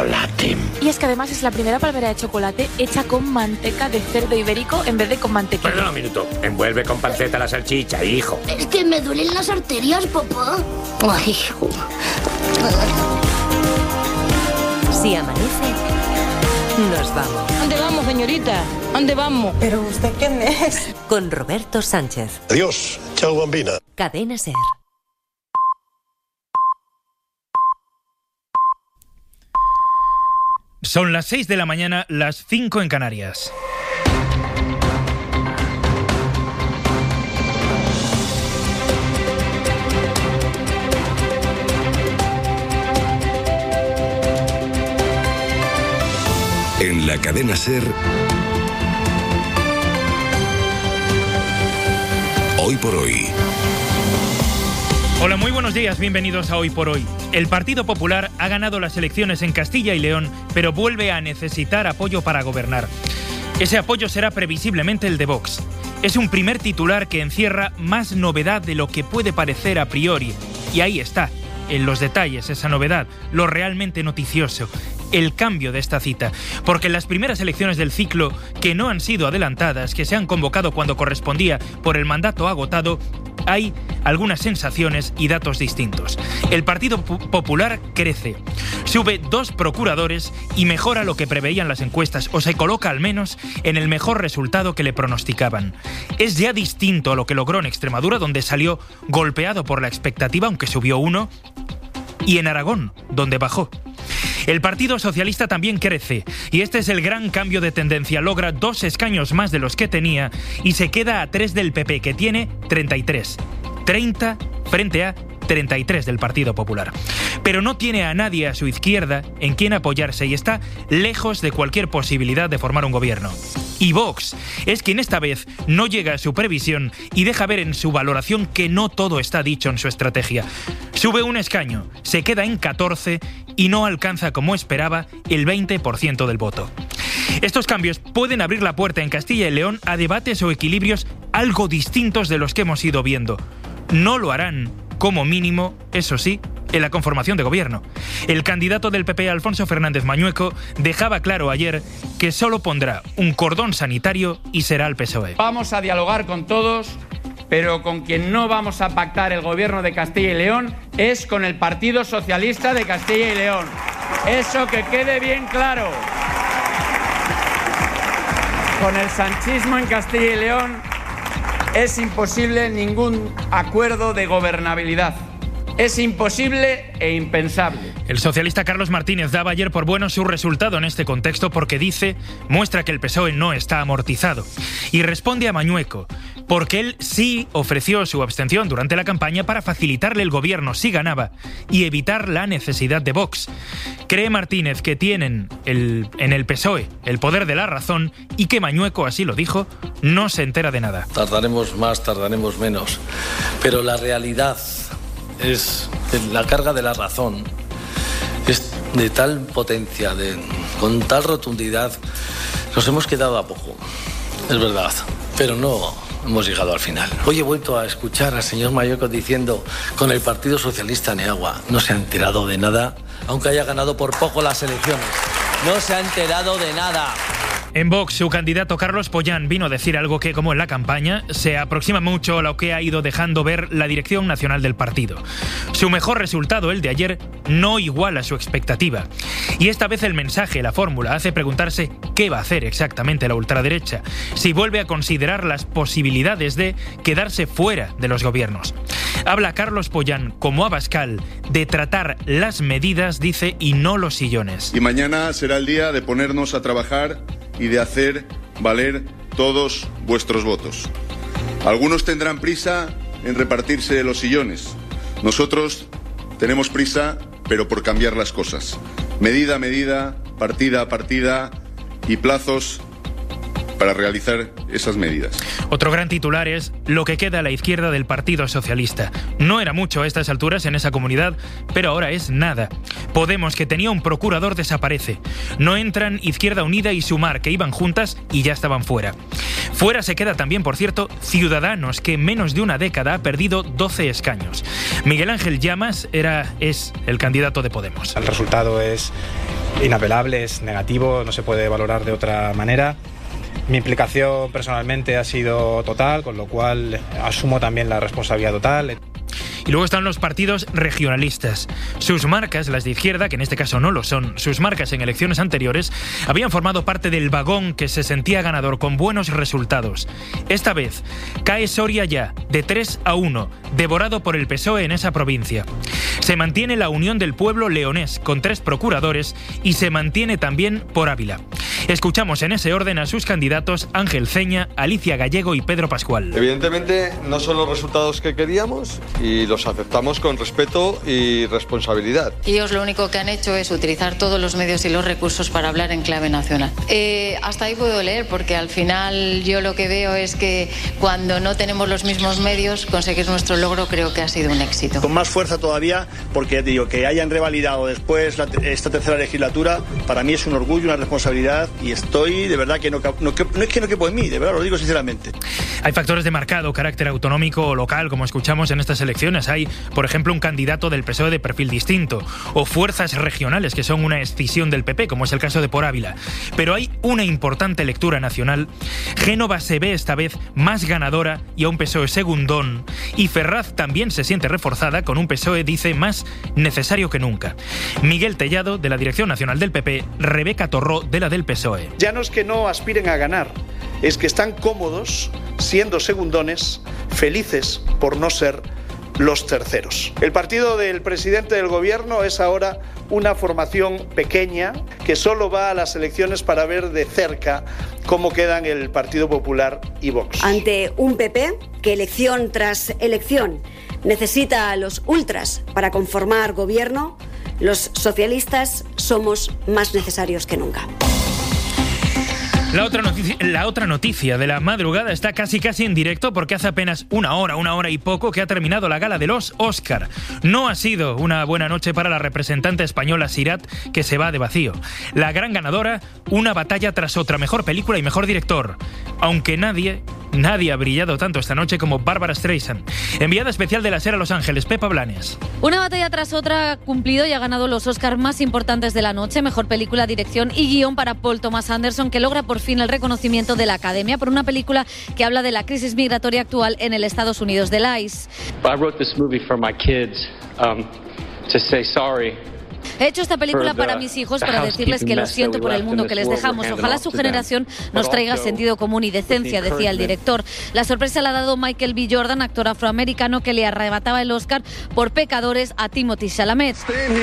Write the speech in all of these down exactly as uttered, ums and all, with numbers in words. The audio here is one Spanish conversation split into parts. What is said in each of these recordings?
chocolate. Y es que además es la primera palmera de chocolate hecha con manteca de cerdo ibérico en vez de con mantequilla. Perdona un minuto. Envuelve con panceta la salchicha, hijo. Es que me duelen las arterias, papá. Ay, hijo. Si amanece, nos vamos. ¿Dónde vamos, señorita? ¿Dónde vamos? ¿Pero usted quién es? Con Roberto Sánchez. Adiós. Chao, bambina. Cadena SER. Son las seis de la mañana, las cinco en Canarias. En la cadena SER, Hoy por Hoy. Hola, muy buenos días, bienvenidos a Hoy por Hoy. El Partido Popular ha ganado las elecciones en Castilla y León, pero vuelve a necesitar apoyo para gobernar. Ese apoyo será previsiblemente el de Vox. Es un primer titular que encierra más novedad de lo que puede parecer a priori. Y ahí está, en los detalles, esa novedad, lo realmente noticioso, el cambio de esta cita. Porque en las primeras elecciones del ciclo, que no han sido adelantadas, que se han convocado cuando correspondía por el mandato agotado, hay algunas sensaciones y datos distintos. El Partido Popular crece, sube dos procuradores y mejora lo que preveían las encuestas, o se coloca al menos en el mejor resultado que le pronosticaban. Es ya distinto a lo que logró en Extremadura, donde salió golpeado por la expectativa, aunque subió uno, y en Aragón, donde bajó. El Partido Socialista también crece, y este es el gran cambio de tendencia. Logra dos escaños más de los que tenía y se queda a tres del P P, que tiene treinta y tres. treinta frente a treinta y tres del Partido Popular. Pero no tiene a nadie a su izquierda en quien apoyarse y está lejos de cualquier posibilidad de formar un gobierno. Y Vox es quien esta vez no llega a su previsión y deja ver en su valoración que no todo está dicho en su estrategia. Sube un escaño, se queda en catorce y no alcanza, como esperaba, el veinte por ciento del voto. Estos cambios pueden abrir la puerta en Castilla y León a debates o equilibrios algo distintos de los que hemos ido viendo. No lo harán, como mínimo, eso sí, en la conformación de gobierno. El candidato del P P, Alfonso Fernández Mañueco, dejaba claro ayer que solo pondrá un cordón sanitario y será el P S O E. Vamos a dialogar con todos, pero con quien no vamos a pactar el gobierno de Castilla y León es con el Partido Socialista de Castilla y León. Eso que quede bien claro. Con el sanchismo en Castilla y León es imposible ningún acuerdo de gobernabilidad. Es imposible e impensable. El socialista Carlos Martínez daba ayer por bueno su resultado en este contexto porque dice, muestra que el P S O E no está amortizado. Y responde a Mañueco, porque él sí ofreció su abstención durante la campaña para facilitarle el gobierno si ganaba y evitar la necesidad de Vox. Cree Martínez que tienen el, en el P S O E el poder de la razón y que Mañueco, así lo dijo, no se entera de nada. Tardaremos más, tardaremos menos, pero la realidad es la carga de la razón, es de tal potencia, de, con tal rotundidad, nos hemos quedado a poco, es verdad, pero no hemos llegado al final. Hoy he vuelto a escuchar al señor Mañueco diciendo, con el Partido Socialista ni agua, no se ha enterado de nada, aunque haya ganado por poco las elecciones, no se ha enterado de nada. En Vox, su candidato Carlos Pollán vino a decir algo que, como en la campaña, se aproxima mucho a lo que ha ido dejando ver la dirección nacional del partido. Su mejor resultado, el de ayer, no iguala su expectativa. Y esta vez el mensaje, la fórmula, hace preguntarse qué va a hacer exactamente la ultraderecha, si vuelve a considerar las posibilidades de quedarse fuera de los gobiernos. Habla Carlos Pollán, como Abascal, de tratar las medidas, dice, y no los sillones. Y mañana será el día de ponernos a trabajar y de hacer valer todos vuestros votos. Algunos tendrán prisa en repartirse los sillones. Nosotros tenemos prisa, pero por cambiar las cosas. Medida a medida, partida a partida y plazos para realizar esas medidas. Otro gran titular es lo que queda a la izquierda del Partido Socialista. No era mucho a estas alturas en esa comunidad, pero ahora es nada. Podemos, que tenía un procurador, desaparece. No entran Izquierda Unida y Sumar, que iban juntas y ya estaban fuera. Fuera se queda también, por cierto, Ciudadanos, que en menos de una década ha perdido doce escaños. Miguel Ángel Llamas era, es el candidato de Podemos. El resultado es inapelable, es negativo, no se puede valorar de otra manera. Mi implicación personalmente ha sido total, con lo cual asumo también la responsabilidad total. Y luego están los partidos regionalistas. Sus marcas, las de izquierda, que en este caso no lo son, sus marcas en elecciones anteriores, habían formado parte del vagón que se sentía ganador con buenos resultados. Esta vez cae Soria ya, de tres a uno, devorado por el P S O E en esa provincia. Se mantiene la Unión del Pueblo leonés, con tres procuradores, y se mantiene también por Ávila. Escuchamos en ese orden a sus candidatos Ángel Ceña, Alicia Gallego y Pedro Pascual. Evidentemente no son los resultados que queríamos y los aceptamos con respeto y responsabilidad. Ellos lo único que han hecho es utilizar todos los medios y los recursos para hablar en clave nacional. Eh, hasta ahí puedo leer, porque al final yo lo que veo es que cuando no tenemos los mismos medios, conseguir nuestro logro creo que ha sido un éxito. Con más fuerza todavía, porque digo que hayan revalidado después la, esta tercera legislatura, para mí es un orgullo, una responsabilidad, y estoy de verdad que no, no, no es que no quepo en mí, de verdad lo digo sinceramente. Hay factores de marcado carácter autonómico o local, como escuchamos en estas elecciones. Hay, por ejemplo, un candidato del P S O E de perfil distinto, o fuerzas regionales que son una escisión del P P, como es el caso de Por Ávila. Pero hay una importante lectura nacional. Génova se ve esta vez más ganadora y a un P S O E segundón, y Ferraz también se siente reforzada con un P S O E, dice, más necesario que nunca. Miguel Tellado, de la Dirección Nacional del P P, Rebeca Torró, de la del P S O E. Ya no es que no aspiren a ganar, es que están cómodos siendo segundones, felices por no ser los terceros. El partido del presidente del gobierno es ahora una formación pequeña que solo va a las elecciones para ver de cerca cómo quedan el Partido Popular y Vox. Ante un P P que elección tras elección necesita a los ultras para conformar gobierno, los socialistas somos más necesarios que nunca. La otra, noticia, la otra noticia de la madrugada está casi casi en directo, porque hace apenas una hora, una hora y poco que ha terminado la gala de los Oscar. No ha sido una buena noche para la representante española Sirat, que se va de vacío. La gran ganadora, una batalla tras otra, mejor película y mejor director. Aunque nadie, nadie ha brillado tanto esta noche como Bárbara Streisand. Enviada especial de la SER a Los Ángeles, Pepa Blanes. Una batalla tras otra ha cumplido y ha ganado los Oscar más importantes de la noche, mejor película, dirección y guión para Paul Thomas Anderson, que logra por fin el reconocimiento de la Academia por una película que habla de la crisis migratoria actual en el Estados Unidos del I C E. I wrote this movie for my kids, um, to say sorry. He hecho esta película para mis hijos, para decirles que lo siento por el mundo que les dejamos. Ojalá su generación nos traiga sentido común y decencia, decía el director. La sorpresa la ha dado Michael B. Jordan, actor afroamericano que le arrebataba el Oscar por Pecadores a Timothée Chalamet.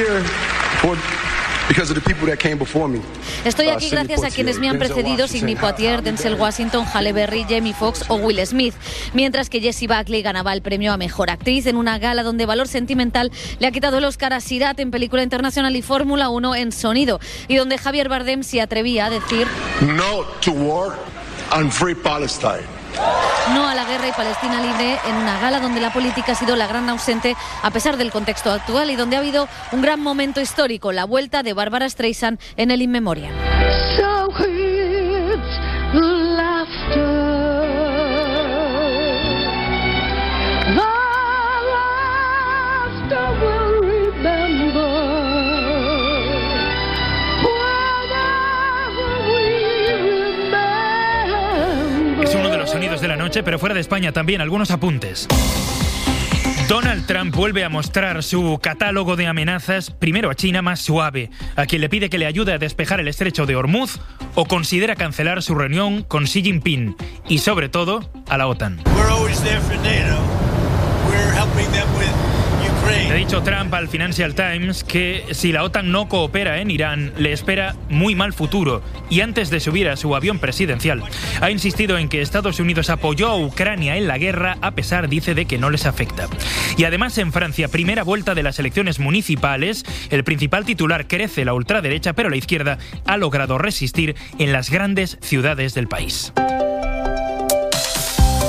Estoy aquí gracias a quienes me han precedido: Sidney Poitier, Denzel Washington, Halle Berry, Jamie Foxx o Will Smith. Mientras que Jessie Buckley ganaba el premio a Mejor Actriz en una gala donde Valor Sentimental le ha quitado el Oscar a Sirat en película internacional y Fórmula uno en sonido, y donde Javier Bardem se atrevía a decir No to war and free Palestine. No a la guerra y Palestina libre, en una gala donde la política ha sido la gran ausente a pesar del contexto actual, y donde ha habido un gran momento histórico, la vuelta de Bárbara Streisand en el In Memoriam. So it's laughter, the laughter will remember. Es uno de los sonidos de la noche, pero fuera de España también algunos apuntes. Donald Trump vuelve a mostrar su catálogo de amenazas, primero a China, más suave, a quien le pide que le ayude a despejar el estrecho de Hormuz, o considera cancelar su reunión con Xi Jinping, y sobre todo a la OTAN. Le ha dicho Trump al Financial Times que si la OTAN no coopera en Irán, le espera muy mal futuro, y antes de subir a su avión presidencial ha insistido en que Estados Unidos apoyó a Ucrania en la guerra, a pesar, dice, de que no les afecta. Y además en Francia, primera vuelta de las elecciones municipales, el principal titular: crece la ultraderecha, pero la izquierda ha logrado resistir en las grandes ciudades del país.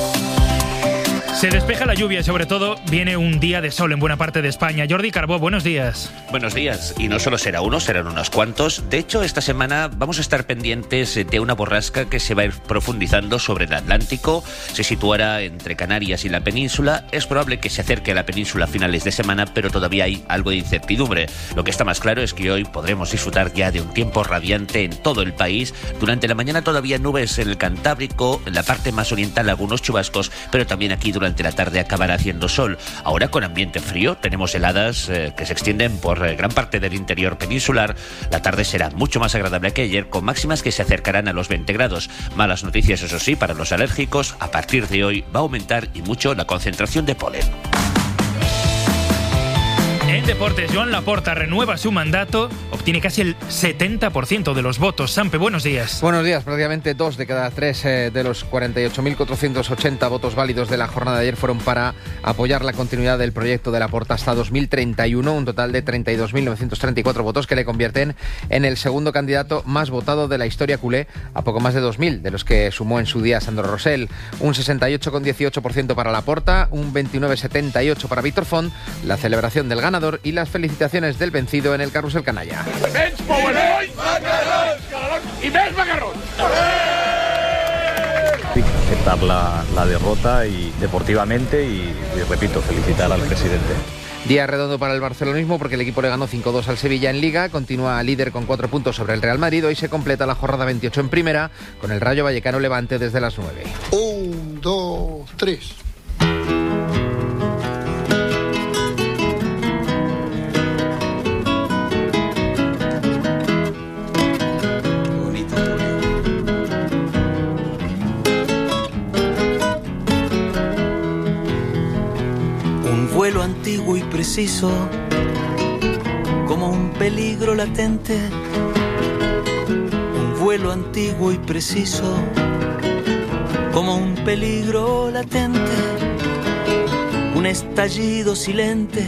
Se despeja la lluvia y sobre todo viene un día de sol en buena parte de España. Jordi Carbó, buenos días. Buenos días. Y no solo será uno, serán unos cuantos. De hecho, esta semana vamos a estar pendientes de una borrasca que se va a ir profundizando sobre el Atlántico. Se situará entre Canarias y la península. Es probable que se acerque a la península a finales de semana, pero todavía hay algo de incertidumbre. Lo que está más claro es que hoy podremos disfrutar ya de un tiempo radiante en todo el país. Durante la mañana todavía nubes en el Cantábrico, en la parte más oriental algunos chubascos, pero también aquí durante Durante la tarde acabará haciendo sol. Ahora con ambiente frío tenemos heladas eh, que se extienden por eh, gran parte del interior peninsular. La tarde será mucho más agradable que ayer, con máximas que se acercarán a los veinte grados. Malas noticias, eso sí, para los alérgicos. A partir de hoy va a aumentar y mucho la concentración de polen. En deportes, Joan Laporta renueva su mandato, obtiene casi el setenta por ciento de los votos. Sampe, buenos días. Buenos días. Prácticamente dos de cada tres eh, de los cuarenta y ocho mil cuatrocientos ochenta votos válidos de la jornada de ayer fueron para apoyar la continuidad del proyecto de Laporta hasta dos mil treinta y uno, un total de treinta y dos mil novecientos treinta y cuatro votos que le convierten en el segundo candidato más votado de la historia culé, a poco más de dos mil, de los que sumó en su día Sandro Rosell. Un sesenta y ocho coma dieciocho por ciento para Laporta, un veintinueve coma setenta y ocho por ciento para Víctor Font, la celebración del ganador y las felicitaciones del vencido en el carrusel canalla. Aceptar la, la derrota y deportivamente y, y repito, felicitar al presidente. Día redondo para el barcelonismo porque el equipo le ganó cinco dos al Sevilla en Liga, continúa líder con cuatro puntos sobre el Real Madrid. Hoy se completa la jornada veintiocho en Primera con el Rayo Vallecano Levante desde las nueve. Un, dos, tres. Vuelo antiguo y preciso, como un peligro latente. Un vuelo antiguo y preciso, como un peligro latente. Un estallido silente,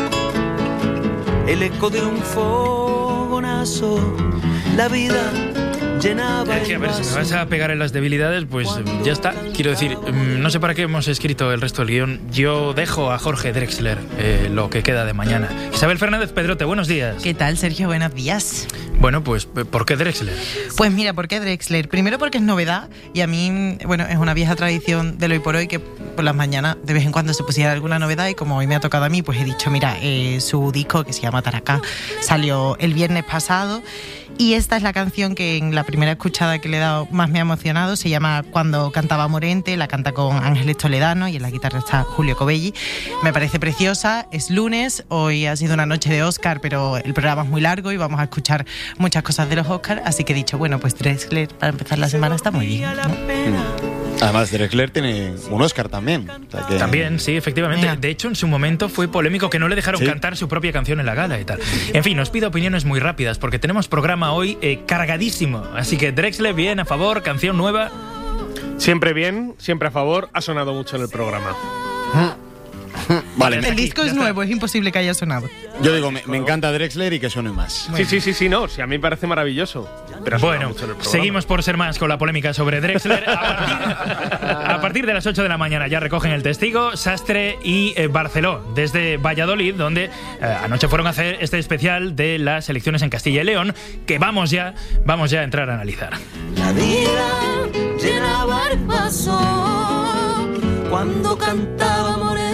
el eco de un fogonazo. La vida llenaba es que, a ver, el si me vas a pegar en las debilidades, pues ya está. Quiero decir, no sé para qué hemos escrito el resto del guión. Yo dejo a Jorge Drexler eh, lo que queda de mañana. Isabel Fernández Pedrote, buenos días. ¿Qué tal, Sergio? Buenos días. Bueno, pues, ¿por qué Drexler? Pues mira, ¿por qué Drexler? Primero porque es novedad y a mí, bueno, es una vieja tradición del Hoy por Hoy que por las mañanas de vez en cuando se pusiera alguna novedad y como hoy me ha tocado a mí, pues he dicho, mira, eh, su disco que se llama Taracá salió el viernes pasado. Y esta es la canción que en la primera escuchada que le he dado más me ha emocionado. Se llama Cuando cantaba Morente, la canta con Ángeles Toledano y en la guitarra está Julio Cobelli. Me parece preciosa, es lunes, hoy ha sido una noche de Oscar, pero el programa es muy largo y vamos a escuchar muchas cosas de los Oscar, así que he dicho, bueno, pues Drexler para empezar la semana está muy bien, ¿no? Mm. Además, Drexler tiene un Oscar también. O sea que... También, sí, efectivamente. Mira. De hecho, en su momento fue polémico que no le dejaron ¿Sí? cantar su propia canción en la gala y tal. En fin, os pido opiniones muy rápidas porque tenemos programa hoy eh, cargadísimo. Así que Drexler, bien, a favor, canción nueva. Siempre bien, siempre a favor. Ha sonado mucho en el programa. Vale, el disco es nuevo, es imposible que haya sonado. Yo digo, me, me encanta Drexler y que suene más. Sí, sí, sí, sí, no, sí, a mí me parece maravilloso. Pero bueno, seguimos por ser más con la polémica sobre Drexler. A partir, a partir de las ocho de la mañana ya recogen el testigo Sastre y eh, Barceló, desde Valladolid, donde eh, anoche fueron a hacer este especial de las elecciones en Castilla y León, que vamos ya, vamos ya a entrar a analizar. La vida llenaba el paso cuando cantaba Morente.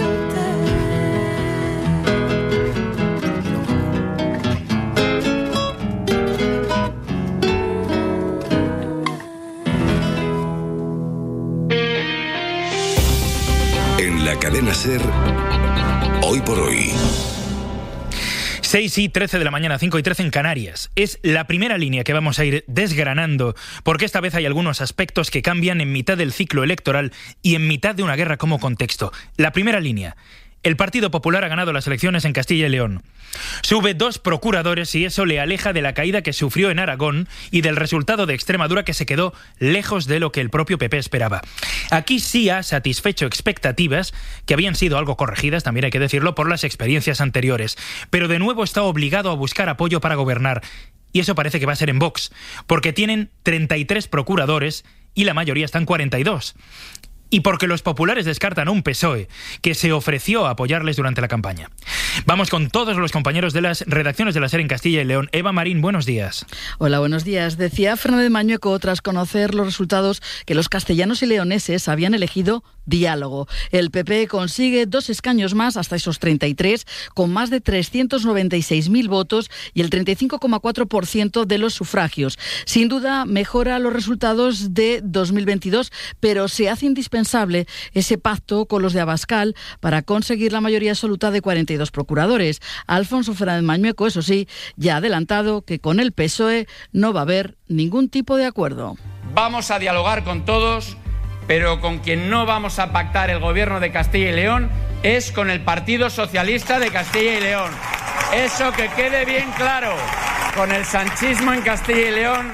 En la cadena SER, Hoy por Hoy. seis y trece de la mañana, cinco y trece en Canarias. Es la primera línea que vamos a ir desgranando, porque esta vez hay algunos aspectos que cambian en mitad del ciclo electoral y en mitad de una guerra como contexto. La primera línea. El Partido Popular ha ganado las elecciones en Castilla y León. Sube dos procuradores y eso le aleja de la caída que sufrió en Aragón y del resultado de Extremadura, que se quedó lejos de lo que el propio P P esperaba. Aquí sí ha satisfecho expectativas que habían sido algo corregidas, también hay que decirlo, por las experiencias anteriores. Pero de nuevo está obligado a buscar apoyo para gobernar. Y eso parece que va a ser en Vox, porque tienen treinta y tres procuradores y la mayoría están cuarenta y dos. y porque los populares descartan a un P S O E que se ofreció a apoyarles durante la campaña. Vamos con todos los compañeros de las redacciones de la SER en Castilla y León. Eva Marín, buenos días. Hola, buenos días. Decía Fernández Mañueco tras conocer los resultados que los castellanos y leoneses habían elegido diálogo. El P P consigue dos escaños más, hasta esos treinta y tres, con más de trescientos noventa y seis mil votos y el treinta y cinco coma cuatro por ciento de los sufragios. Sin duda mejora los resultados de dos mil veintidós, pero se hace indispensable ese pacto con los de Abascal para conseguir la mayoría absoluta de cuarenta y dos procuradores. Alfonso Fernández Mañueco, eso sí, ya ha adelantado que con el P S O E no va a haber ningún tipo de acuerdo. Vamos a dialogar con todos, pero con quien no vamos a pactar el gobierno de Castilla y León es con el Partido Socialista de Castilla y León. Eso que quede bien claro. Con el sanchismo en Castilla y León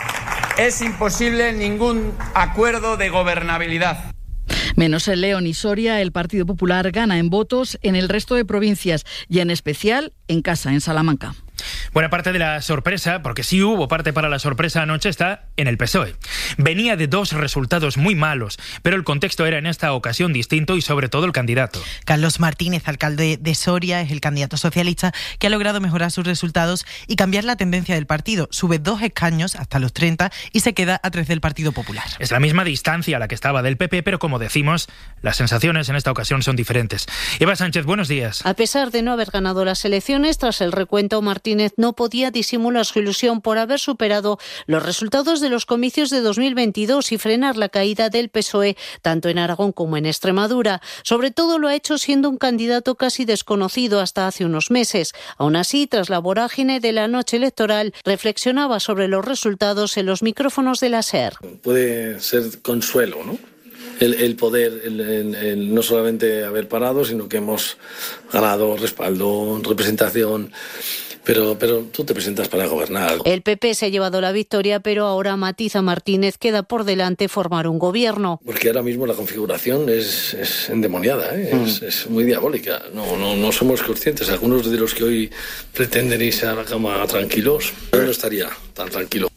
es imposible ningún acuerdo de gobernabilidad. Menos en León y Soria, el Partido Popular gana en votos en el resto de provincias y en especial en casa, en Salamanca. Buena parte de la sorpresa, porque sí hubo parte para la sorpresa anoche, está en el P S O E. Venía de dos resultados muy malos, pero el contexto era en esta ocasión distinto y sobre todo el candidato. Carlos Martínez, alcalde de Soria, es el candidato socialista que ha logrado mejorar sus resultados y cambiar la tendencia del partido. Sube dos escaños hasta los treinta y se queda a tres del Partido Popular. Es la misma distancia a la que estaba del P P, pero como decimos, las sensaciones en esta ocasión son diferentes. Eva Sánchez, buenos días. A pesar de no haber ganado las elecciones, tras el recuento, Martínez no podía disimular su ilusión por haber superado los resultados de los comicios de dos mil veintidós y frenar la caída del P S O E, tanto en Aragón como en Extremadura. Sobre todo lo ha hecho siendo un candidato casi desconocido hasta hace unos meses. Aún así, tras la vorágine de la noche electoral, reflexionaba sobre los resultados en los micrófonos de la SER. Puede ser consuelo, ¿no? El, el poder, el, el, el no solamente haber parado, sino que hemos ganado respaldo, representación. Pero, pero tú te presentas para gobernar. El P P se ha llevado la victoria, pero ahora matiza Martínez, queda por delante formar un gobierno. Porque ahora mismo la configuración es, es endemoniada, ¿eh? mm. es, es muy diabólica. No, no, no somos conscientes. Algunos de los que hoy pretenden irse a la cama tranquilos, yo no estaría tan tranquilo.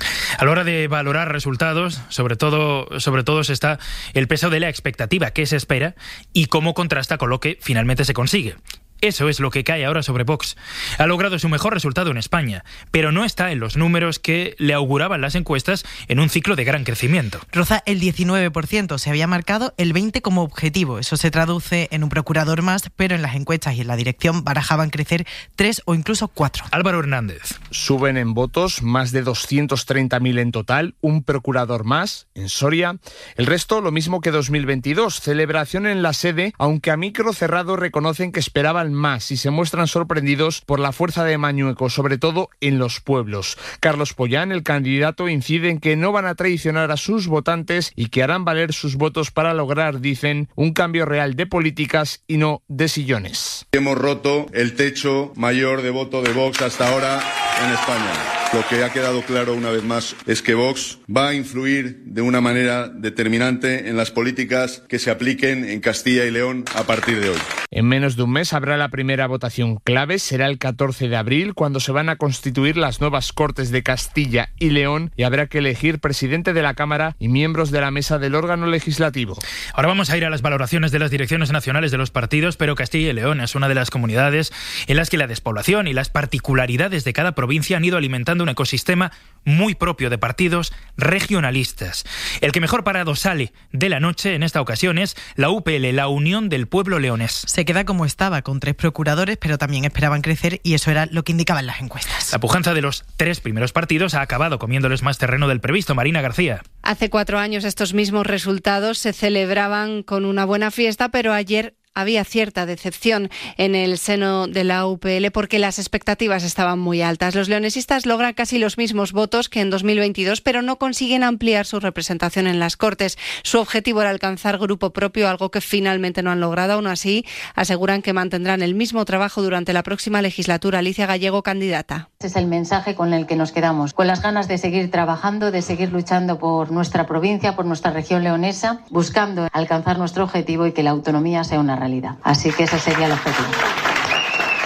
A la hora de valorar resultados, sobre todo, sobre todo está el peso de la expectativa que se espera y cómo contrasta con lo que finalmente se consigue. Eso es lo que cae ahora sobre Vox. Ha logrado su mejor resultado en España, pero no está en los números que le auguraban las encuestas en un ciclo de gran crecimiento. Roza el diecinueve por ciento, se había marcado el veinte por ciento como objetivo. Eso se traduce en un procurador más, pero en las encuestas y en la dirección barajaban crecer tres o incluso cuatro. Álvaro Hernández. Suben en votos más de doscientos treinta mil en total, un procurador más en Soria. El resto lo mismo que dos mil veintidós, celebración en la sede, aunque a micro cerrado reconocen que esperaban más y se muestran sorprendidos por la fuerza de Mañueco, sobre todo en los pueblos. Carlos Pollán, el candidato, incide en que no van a traicionar a sus votantes y que harán valer sus votos para lograr, dicen, un cambio real de políticas y no de sillones. Hemos roto el techo mayor de voto de Vox hasta ahora en España. Lo que ha quedado claro una vez más es que Vox va a influir de una manera determinante en las políticas que se apliquen en Castilla y León a partir de hoy. En menos de un mes habrá la primera votación clave, será el catorce de abril, cuando se van a constituir las nuevas Cortes de Castilla y León y habrá que elegir presidente de la Cámara y miembros de la mesa del órgano legislativo. Ahora vamos a ir a las valoraciones de las direcciones nacionales de los partidos, pero Castilla y León es una de las comunidades en las que la despoblación y las particularidades de cada provincia han ido alimentando un ecosistema muy propio de partidos regionalistas. El que mejor parado sale de la noche en esta ocasión es la U P L, la Unión del Pueblo Leonés. Se queda como estaba, con tres procuradores, pero también esperaban crecer y eso era lo que indicaban las encuestas. La pujanza de los tres primeros partidos ha acabado comiéndoles más terreno del previsto. Marina García. Hace cuatro años estos mismos resultados se celebraban con una buena fiesta, pero ayer había cierta decepción en el seno de la U P L porque las expectativas estaban muy altas. Los leonesistas logran casi los mismos votos que en dos mil veintidós, pero no consiguen ampliar su representación en las Cortes. Su objetivo era alcanzar grupo propio, algo que finalmente no han logrado. Aún así, aseguran que mantendrán el mismo trabajo durante la próxima legislatura. Alicia Gallego, candidata. Ese es el mensaje con el que nos quedamos, con las ganas de seguir trabajando, de seguir luchando por nuestra provincia, por nuestra región leonesa, buscando alcanzar nuestro objetivo y que la autonomía sea una realidad. Así que ese sería el objetivo.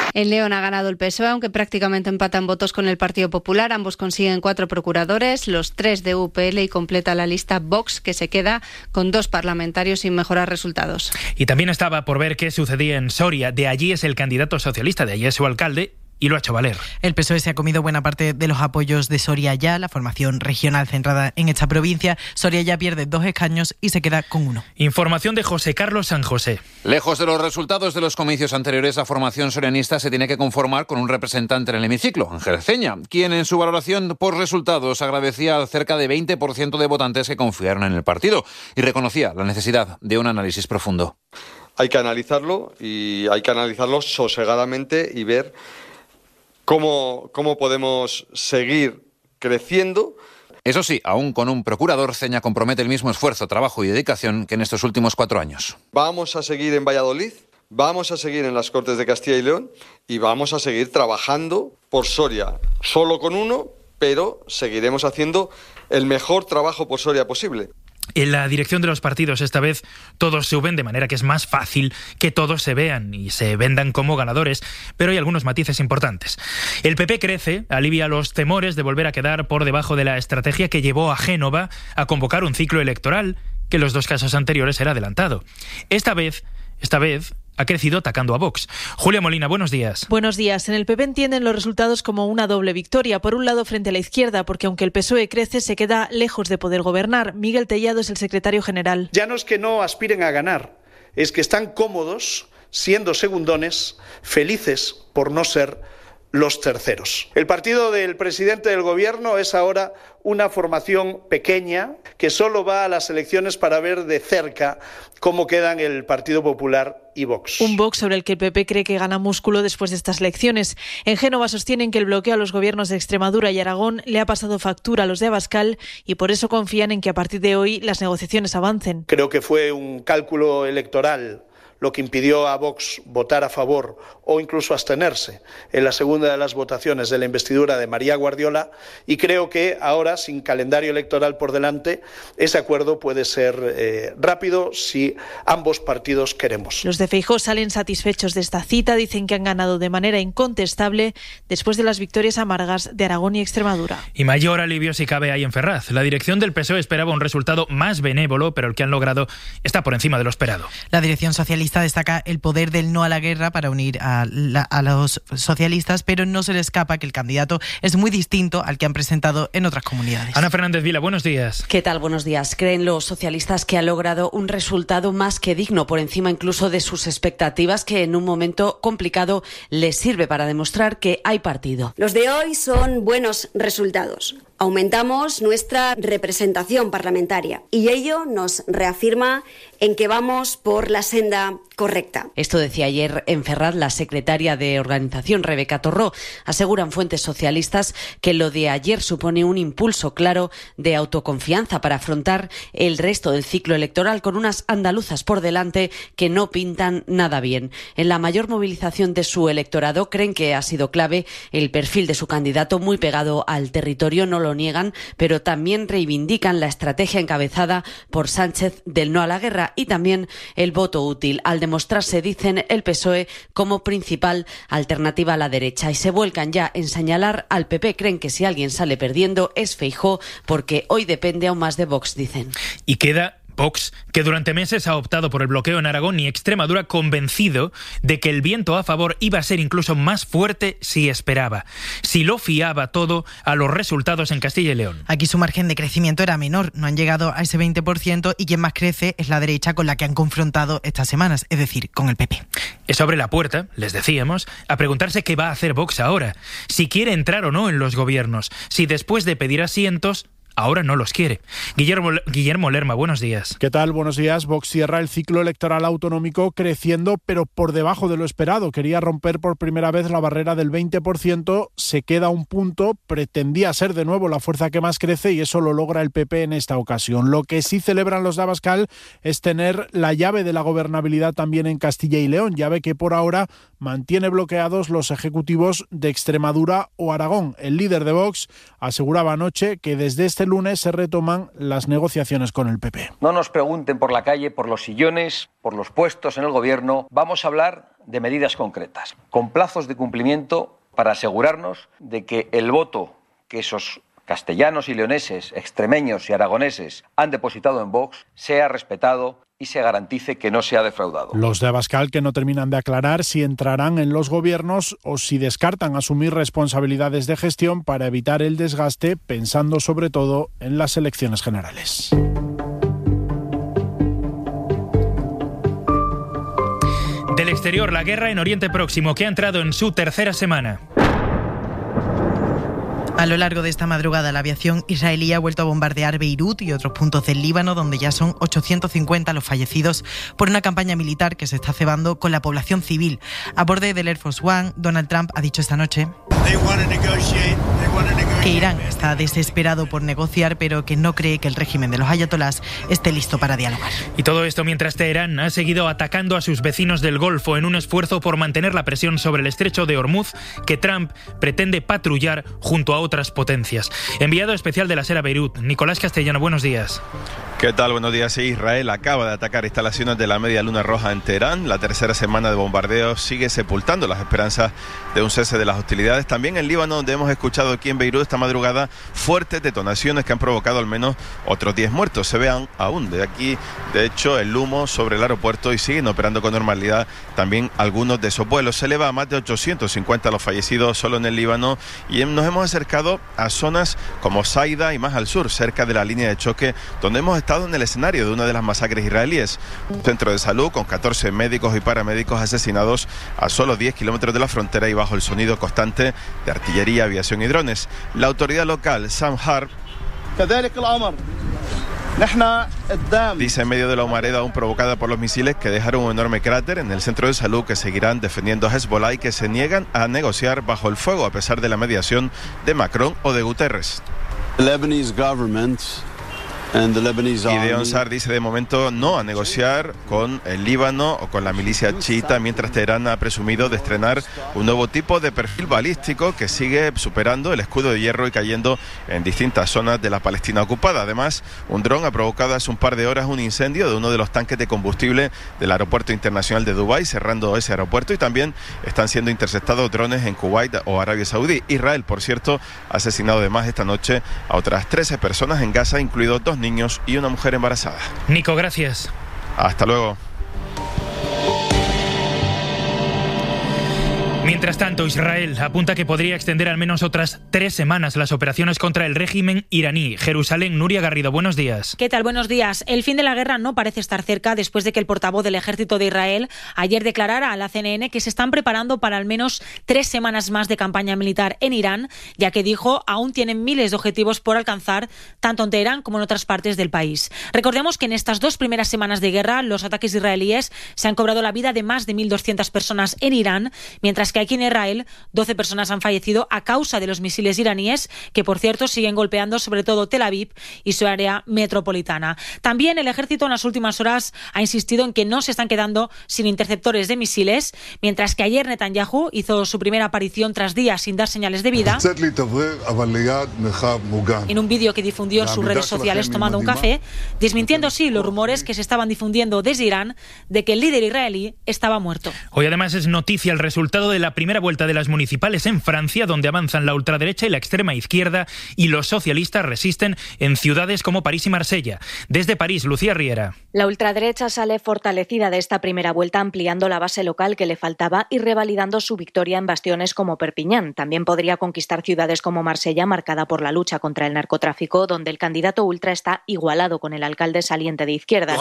En León ha ganado el P S O E, aunque prácticamente empatan votos con el Partido Popular. Ambos consiguen cuatro procuradores, los tres de U P L, y completa la lista Vox, que se queda con dos parlamentarios sin mejorar resultados. Y también estaba por ver qué sucedía en Soria. De allí es el candidato socialista, de allí es su alcalde, y lo ha hecho valer. El P S O E se ha comido buena parte de los apoyos de Soria Ya, la formación regional centrada en esta provincia. Soria Ya pierde dos escaños y se queda con uno. Información de José Carlos San José. Lejos de los resultados de los comicios anteriores, la formación sorianista se tiene que conformar con un representante en el hemiciclo, Ángel Ceña, quien en su valoración por resultados agradecía al cerca de veinte por ciento de votantes que confiaron en el partido y reconocía la necesidad de un análisis profundo. Hay que analizarlo y hay que analizarlo sosegadamente y ver ¿Cómo, ¿Cómo podemos seguir creciendo? Eso sí, aún con un procurador, Ceña compromete el mismo esfuerzo, trabajo y dedicación que en estos últimos cuatro años. Vamos a seguir en Valladolid, vamos a seguir en las Cortes de Castilla y León y vamos a seguir trabajando por Soria, solo con uno, pero seguiremos haciendo el mejor trabajo por Soria posible. En la dirección de los partidos esta vez todos suben, de manera que es más fácil que todos se vean y se vendan como ganadores, pero hay algunos matices importantes. El P P crece, alivia los temores de volver a quedar por debajo de la estrategia que llevó a Génova a convocar un ciclo electoral que en los dos casos anteriores era adelantado. Esta vez, esta vez... ha crecido atacando a Vox. Julia Molina, buenos días. Buenos días. En el P P entienden los resultados como una doble victoria. Por un lado, frente a la izquierda, porque aunque el P S O E crece, se queda lejos de poder gobernar. Miguel Tellado es el secretario general. Ya no es que no aspiren a ganar, es que están cómodos siendo segundones, felices por no ser los terceros. El partido del presidente del gobierno es ahora una formación pequeña que solo va a las elecciones para ver de cerca cómo quedan el Partido Popular y Vox. Un Vox sobre el que el P P cree que gana músculo después de estas elecciones. En Génova sostienen que el bloqueo a los gobiernos de Extremadura y Aragón le ha pasado factura a los de Abascal y por eso confían en que a partir de hoy las negociaciones avancen. Creo que fue un cálculo electoral lo que impidió a Vox votar a favor o incluso abstenerse en la segunda de las votaciones de la investidura de María Guardiola, y creo que ahora, sin calendario electoral por delante, ese acuerdo puede ser eh, rápido si ambos partidos queremos. Los de Feijóo salen satisfechos de esta cita, dicen que han ganado de manera incontestable después de las victorias amargas de Aragón y Extremadura. Y mayor alivio si cabe hay en Ferraz. La dirección del P S O E esperaba un resultado más benévolo, pero el que han logrado está por encima de lo esperado. La dirección socialista destaca el poder del no a la guerra para unir a, la, a los socialistas, pero no se le escapa que el candidato es muy distinto al que han presentado en otras comunidades. Ana Fernández Vila, buenos días. ¿Qué tal? Buenos días. Creen los socialistas que ha logrado un resultado más que digno, por encima incluso de sus expectativas, que en un momento complicado les sirve para demostrar que hay partido. Los de hoy son buenos resultados. Aumentamos nuestra representación parlamentaria y ello nos reafirma en que vamos por la senda correcta. Esto decía ayer en Ferraz la secretaria de organización, Rebeca Torró. Aseguran fuentes socialistas que lo de ayer supone un impulso claro de autoconfianza para afrontar el resto del ciclo electoral con unas andaluzas por delante que no pintan nada bien. En la mayor movilización de su electorado creen que ha sido clave el perfil de su candidato, muy pegado al territorio, no lo niegan, pero también reivindican la estrategia encabezada por Sánchez del no a la guerra y también el voto útil, al demostrarse, dicen, el P S O E como principal alternativa a la derecha, y se vuelcan ya en señalar al P P. Creen que si alguien sale perdiendo es Feijóo, porque hoy depende aún más de Vox, dicen. Y queda Vox, que durante meses ha optado por el bloqueo en Aragón y Extremadura, convencido de que el viento a favor iba a ser incluso más fuerte si esperaba, si lo fiaba todo a los resultados en Castilla y León. Aquí su margen de crecimiento era menor, no han llegado a ese veinte por ciento, y quien más crece es la derecha, con la que han confrontado estas semanas, es decir, con el P P. Eso abre la puerta, les decíamos, a preguntarse qué va a hacer Vox ahora, si quiere entrar o no en los gobiernos, si después de pedir asientos ahora no los quiere. Guillermo, Guillermo Lerma, buenos días. ¿Qué tal? Buenos días. Vox cierra el ciclo electoral autonómico creciendo, pero por debajo de lo esperado. Quería romper por primera vez la barrera del veinte por ciento, se queda a un punto, pretendía ser de nuevo la fuerza que más crece y eso lo logra el P P en esta ocasión. Lo que sí celebran los de Abascal es tener la llave de la gobernabilidad también en Castilla y León, llave que por ahora mantiene bloqueados los ejecutivos de Extremadura o Aragón. El líder de Vox aseguraba anoche que desde este lunes se retoman las negociaciones con el P P. No nos pregunten por la calle, por los sillones, por los puestos en el gobierno. Vamos a hablar de medidas concretas, con plazos de cumplimiento para asegurarnos de que el voto que esos castellanos y leoneses, extremeños y aragoneses han depositado en Vox sea respetado y se garantice que no sea defraudado. Los de Abascal que no terminan de aclarar si entrarán en los gobiernos o si descartan asumir responsabilidades de gestión para evitar el desgaste, pensando sobre todo en las elecciones generales. Del exterior, la guerra en Oriente Próximo, que ha entrado en su tercera semana. A lo largo de esta madrugada, la aviación israelí ha vuelto a bombardear Beirut y otros puntos del Líbano, donde ya son ochocientos cincuenta los fallecidos por una campaña militar que se está cebando con la población civil. A bordo del Air Force One, Donald Trump ha dicho esta noche que Irán está desesperado por negociar, pero que no cree que el régimen de los ayatolás esté listo para dialogar. Y todo esto mientras Teherán ha seguido atacando a sus vecinos del Golfo en un esfuerzo por mantener la presión sobre el estrecho de Hormuz, que Trump pretende patrullar junto a otras potencias. Enviado especial de la SER a Beirut, Nicolás Castellano, buenos días. ¿Qué tal? Buenos días. Israel acaba de atacar instalaciones de la Media Luna Roja en Teherán. La tercera semana de bombardeos sigue sepultando las esperanzas de un cese de las hostilidades. También en Líbano, donde hemos escuchado aquí en Beirut esta madrugada fuertes detonaciones que han provocado al menos otros diez muertos. Se vean aún de aquí, de hecho, el humo sobre el aeropuerto y siguen operando con normalidad también algunos de esos vuelos. Se eleva a más de ochocientos cincuenta los fallecidos solo en el Líbano y nos hemos acercado a zonas como Saida y más al sur, cerca de la línea de choque, donde hemos estado en el escenario de una de las masacres israelíes. Un centro de salud con catorce médicos y paramédicos asesinados a solo diez kilómetros de la frontera y bajo el sonido constante de artillería, aviación y drones. La autoridad local, Sam Harb, dice en medio de la humareda aún provocada por los misiles que dejaron un enorme cráter en el centro de salud, que seguirán defendiendo a Hezbollah y que se niegan a negociar bajo el fuego a pesar de la mediación de Macron o de Guterres. Gideon Sar dice de momento no a negociar con el Líbano o con la milicia chiita, mientras Teherán ha presumido de estrenar un nuevo tipo de perfil balístico que sigue superando el escudo de hierro y cayendo en distintas zonas de la Palestina ocupada. Además, un dron ha provocado hace un par de horas un incendio de uno de los tanques de combustible del aeropuerto internacional de Dubái, cerrando ese aeropuerto, y también están siendo interceptados drones en Kuwait o Arabia Saudí. Israel, por cierto, ha asesinado además esta noche a otras trece personas en Gaza, incluidos dos niños y una mujer embarazada. Nico, gracias. Hasta luego. Mientras tanto, Israel apunta que podría extender al menos otras tres semanas las operaciones contra el régimen iraní. Jerusalén, Nuria Garrido, buenos días. ¿Qué tal? Buenos días. El fin de la guerra no parece estar cerca después de que el portavoz del ejército de Israel ayer declarara a la C N N que se están preparando para al menos tres semanas más de campaña militar en Irán, ya que dijo aún tienen miles de objetivos por alcanzar, tanto en Teherán como en otras partes del país. Recordemos que en estas dos primeras semanas de guerra los ataques israelíes se han cobrado la vida de más de mil doscientas personas en Irán, mientras que aquí en Israel doce personas han fallecido a causa de los misiles iraníes, que por cierto siguen golpeando sobre todo Tel Aviv y su área metropolitana. También el ejército en las últimas horas ha insistido en que no se están quedando sin interceptores de misiles, mientras que ayer Netanyahu hizo su primera aparición tras días sin dar señales de vida. En un vídeo que difundió en sus redes sociales tomando un café, desmintiendo así los rumores que se estaban difundiendo desde Irán de que el líder israelí estaba muerto. Hoy además es noticia el resultado de la primera vuelta de las municipales en Francia, donde avanzan la ultraderecha y la extrema izquierda, y los socialistas resisten en ciudades como París y Marsella. Desde París, Lucía Riera. La ultraderecha sale fortalecida de esta primera vuelta, ampliando la base local que le faltaba y revalidando su victoria en bastiones como Perpiñán. También podría conquistar ciudades como Marsella, marcada por la lucha contra el narcotráfico, donde el candidato ultra está igualado con el alcalde saliente de izquierda.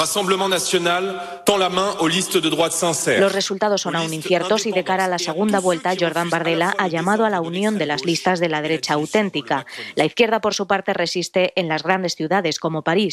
Los resultados son aún inciertos y de cara a la segunda vuelta, Jordan Bardella ha llamado a la unión de las listas de la derecha auténtica. La izquierda, por su parte, resiste en las grandes ciudades como París.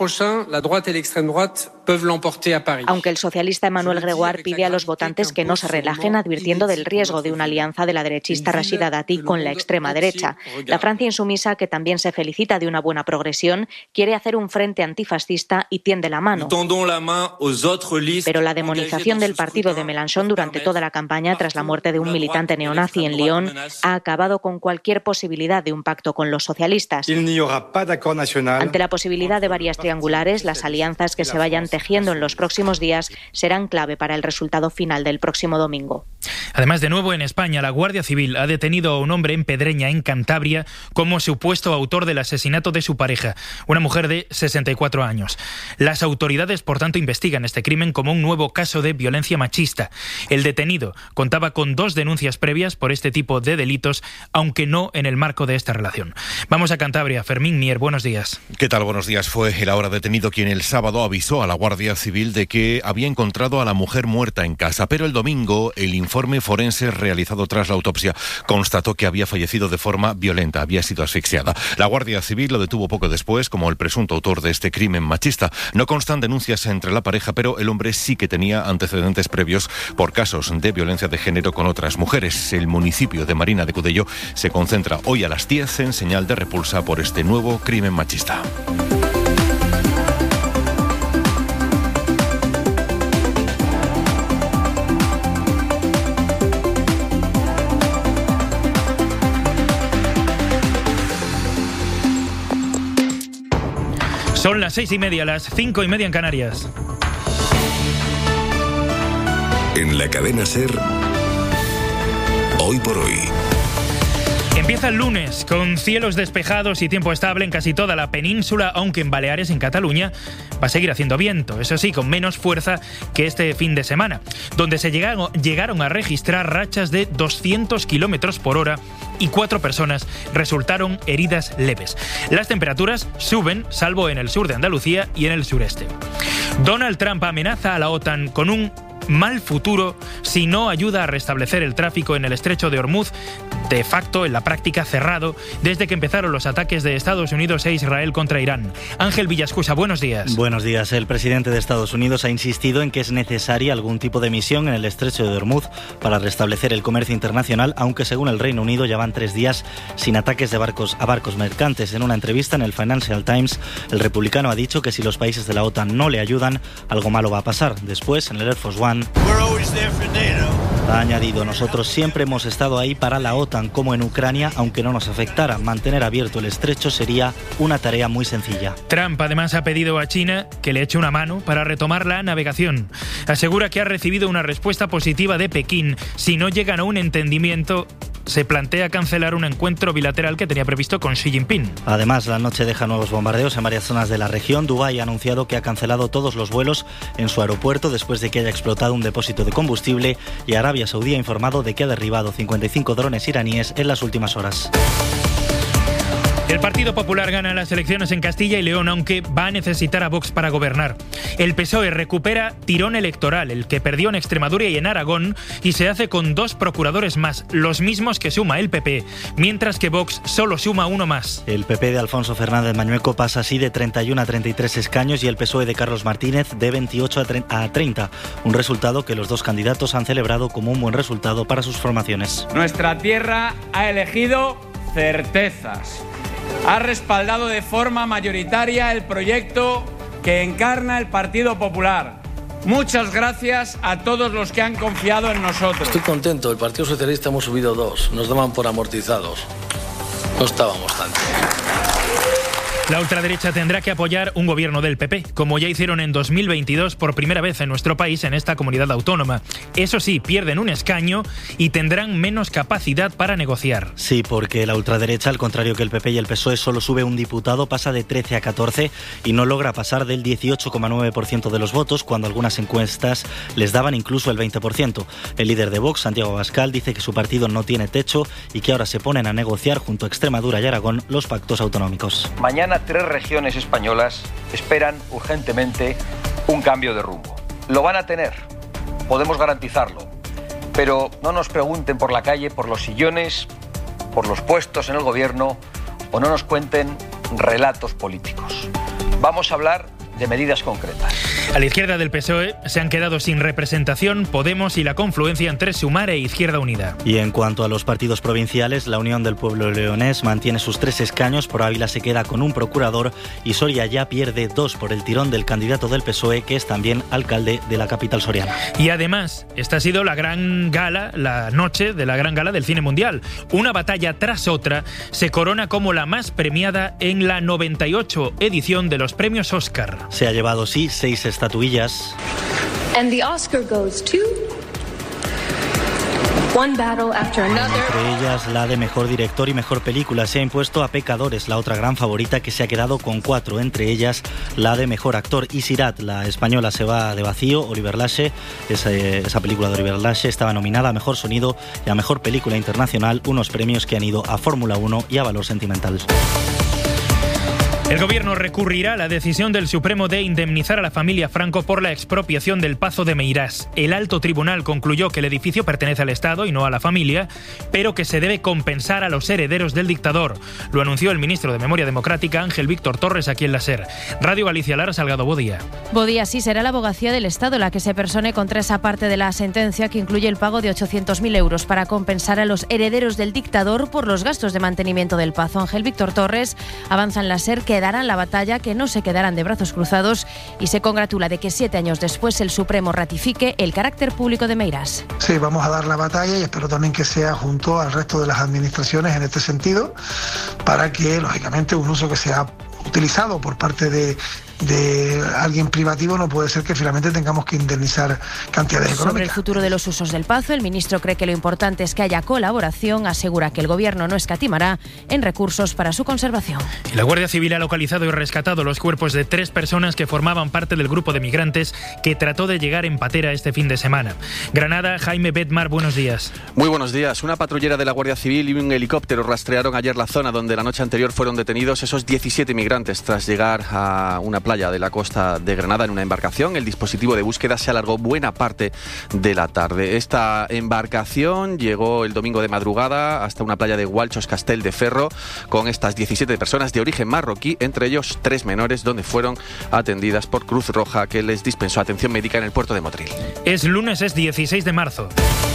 Aunque el socialista Emmanuel Grégoire pide a los votantes que no se relajen, advirtiendo del riesgo de una alianza de la derechista Rachida Dati con la extrema derecha. La Francia insumisa, que también se felicita de una buena progresión, quiere hacer un frente antifascista y tiende la mano. Pero la demonización del partido de Mélenchon durante toda la campaña tras la muerte muerte de un militante neonazi en Lyon ha acabado con cualquier posibilidad de un pacto con los socialistas. Ante la posibilidad de varias triangulares, las alianzas que se vayan tejiendo en los próximos días serán clave para el resultado final del próximo domingo. Además, de nuevo en España, la Guardia Civil ha detenido a un hombre en Pedreña, en Cantabria, como supuesto autor del asesinato de su pareja, una mujer de sesenta y cuatro años. Las autoridades, por tanto, investigan este crimen como un nuevo caso de violencia machista. El detenido contaba con dos denuncias previas por este tipo de delitos, aunque no en el marco de esta relación. Vamos a Cantabria. Fermín Mier, buenos días. ¿Qué tal? Buenos días. Fue el ahora detenido quien el sábado avisó a la Guardia Civil de que había encontrado a la mujer muerta en casa, pero el domingo el informe forense realizado tras la autopsia constató que había fallecido de forma violenta, había sido asfixiada. La Guardia Civil lo detuvo poco después como el presunto autor de este crimen machista. No constan denuncias entre la pareja, pero el hombre sí que tenía antecedentes previos por casos de violencia de género con otras mujeres. El municipio de Marina de Cudello se concentra hoy a las diez en señal de repulsa por este nuevo crimen machista. Son las seis y media, las cinco y media en Canarias. En la cadena SER, Hoy por Hoy. Empieza el lunes con cielos despejados y tiempo estable en casi toda la península, aunque en Baleares, en Cataluña, va a seguir haciendo viento, eso sí, con menos fuerza que este fin de semana, donde se llegaron, llegaron a registrar rachas de doscientos kilómetros por hora y cuatro personas resultaron heridas leves. Las temperaturas suben, salvo en el sur de Andalucía y en el sureste. Donald Trump amenaza a la OTAN con un mal futuro si no ayuda a restablecer el tráfico en el estrecho de Hormuz, de facto, en la práctica, cerrado desde que empezaron los ataques de Estados Unidos e Israel contra Irán. Ángel Villascusa, buenos días. Buenos días. El presidente de Estados Unidos ha insistido en que es necesaria algún tipo de misión en el estrecho de Hormuz para restablecer el comercio internacional, aunque según el Reino Unido ya van tres días sin ataques de barcos a barcos mercantes. En una entrevista en el Financial Times, el republicano ha dicho que si los países de la OTAN no le ayudan, algo malo va a pasar. Después, en el Air Force One, ha añadido: nosotros siempre hemos estado ahí para la OTAN, como en Ucrania, aunque no nos afectara. Mantener abierto el estrecho sería una tarea muy sencilla. Trump además ha pedido a China que le eche una mano para retomar la navegación. Asegura que ha recibido una respuesta positiva de Pekín. Si no llegan a un entendimiento, se plantea cancelar un encuentro bilateral que tenía previsto con Xi Jinping. Además, la noche deja nuevos bombardeos en varias zonas de la región. Dubái ha anunciado que ha cancelado todos los vuelos en su aeropuerto después de que haya explotado un depósito de combustible, y Arabia Saudí ha informado de que ha derribado cincuenta y cinco drones iraníes en las últimas horas. El Partido Popular gana las elecciones en Castilla y León, aunque va a necesitar a Vox para gobernar. El P S O E recupera tirón electoral, el que perdió en Extremadura y en Aragón, y se hace con dos procuradores más, los mismos que suma el P P, mientras que Vox solo suma uno más. El P P de Alfonso Fernández Mañueco pasa así de treinta y uno a treinta y tres escaños y el P S O E de Carlos Martínez de veintiocho a treinta, un resultado que los dos candidatos han celebrado como un buen resultado para sus formaciones. Nuestra tierra ha elegido certezas. Ha respaldado de forma mayoritaria el proyecto que encarna el Partido Popular. Muchas gracias a todos los que han confiado en nosotros. Estoy contento, el Partido Socialista hemos subido dos, nos daban por amortizados. No estábamos tanto. La ultraderecha tendrá que apoyar un gobierno del P P, como ya hicieron en dos mil veintidós por primera vez en nuestro país, en esta comunidad autónoma. Eso sí, pierden un escaño y tendrán menos capacidad para negociar. Sí, porque la ultraderecha, al contrario que el P P y el P S O E, solo sube un diputado, pasa de trece a catorce y no logra pasar del dieciocho coma nueve por ciento de los votos, cuando algunas encuestas les daban incluso el veinte por ciento. El líder de Vox, Santiago Abascal, dice que su partido no tiene techo y que ahora se ponen a negociar junto a Extremadura y Aragón los pactos autonómicos. Mañana tres regiones españolas esperan urgentemente un cambio de rumbo. Lo van a tener, podemos garantizarlo, pero no nos pregunten por la calle por los sillones, por los puestos en el gobierno, o no nos cuenten relatos políticos. Vamos a hablar de medidas concretas. A la izquierda del P S O E se han quedado sin representación Podemos y la confluencia entre Sumar e Izquierda Unida. Y en cuanto a los partidos provinciales, la Unión del Pueblo Leonés mantiene sus tres escaños, por Ávila se queda con un procurador y Soria ya pierde dos por el tirón del candidato del P S O E, que es también alcalde de la capital soriana. Y además, esta ha sido la gran gala, la noche de la gran gala del cine mundial. Una batalla tras otra se corona como la más premiada en la noventa y ocho edición de los premios Oscar. Se ha llevado, sí, seis estatuillas. And the Oscar goes to One Battle After Another. Entre ellas la de mejor director y mejor película. Se ha impuesto a Pecadores, la otra gran favorita, que se ha quedado con cuatro, entre ellas la de mejor actor. Y Sirat, la española, se va de vacío. Oliver Lache, esa, esa película de Oliver Lache, estaba nominada a mejor sonido y a mejor película internacional, unos premios que han ido a Fórmula uno y a Valor Sentimental. El gobierno recurrirá a la decisión del Supremo de indemnizar a la familia Franco por la expropiación del Pazo de Meirás. El alto tribunal concluyó que el edificio pertenece al Estado y no a la familia, pero que se debe compensar a los herederos del dictador. Lo anunció el ministro de Memoria Democrática, Ángel Víctor Torres, aquí en la SER. Radio Galicia, Lara Salgado, Bodía. Bodía, sí, será la abogacía del Estado la que se persone contra esa parte de la sentencia que incluye el pago de ochocientos mil euros para compensar a los herederos del dictador por los gastos de mantenimiento del Pazo. Ángel Víctor Torres avanza en la SER que darán la batalla, que no se quedarán de brazos cruzados, y se congratula de que siete años después el Supremo ratifique el carácter público de Meirás. Sí, vamos a dar la batalla y espero también que sea junto al resto de las administraciones en este sentido, para que, lógicamente, un uso que sea utilizado por parte de de alguien privativo no puede ser que finalmente tengamos que indemnizar cantidades económicas. Sobre el futuro de los usos del Pazo, el ministro cree que lo importante es que haya colaboración, asegura que el gobierno no escatimará en recursos para su conservación. La Guardia Civil ha localizado y rescatado los cuerpos de tres personas que formaban parte del grupo de migrantes que trató de llegar en patera este fin de semana. Granada, Jaime Bedmar, buenos días. Muy buenos días. Una patrullera de la Guardia Civil y un helicóptero rastrearon ayer la zona donde la noche anterior fueron detenidos esos diecisiete migrantes tras llegar a una playa de la costa de Granada en una embarcación. El dispositivo de búsqueda se alargó buena parte de la tarde. Esta embarcación llegó el domingo de madrugada hasta una playa de Gualchos Castel de Ferro con estas diecisiete personas de origen marroquí, entre ellos tres menores, donde fueron atendidas por Cruz Roja, que les dispensó atención médica en el puerto de Motril. Es lunes, es dieciséis de marzo.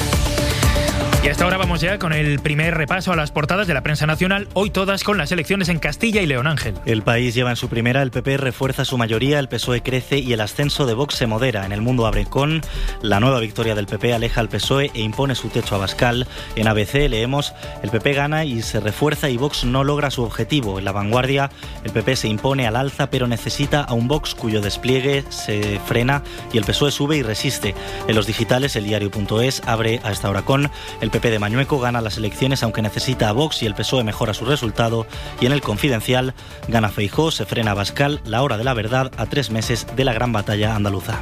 Y hasta ahora vamos ya con el primer repaso a las portadas de la prensa nacional, hoy todas con las elecciones en Castilla y León. Ángel. El País lleva en su primera, el P P refuerza su mayoría, el P S O E crece y el ascenso de Vox se modera. En El Mundo abre con: la nueva victoria del P P aleja al P S O E e impone su techo a Abascal. En A B C leemos: el P P gana y se refuerza y Vox no logra su objetivo. En La Vanguardia, el P P se impone al alza pero necesita a un Vox cuyo despliegue se frena y el P S O E sube y resiste. En los digitales, el diario punto es abre a esta hora con: el P P de Mañueco gana las elecciones aunque necesita a Vox y el P S O E mejora su resultado. Y en El Confidencial, gana Feijóo, se frena Abascal, la hora de la verdad a tres meses de la gran batalla andaluza.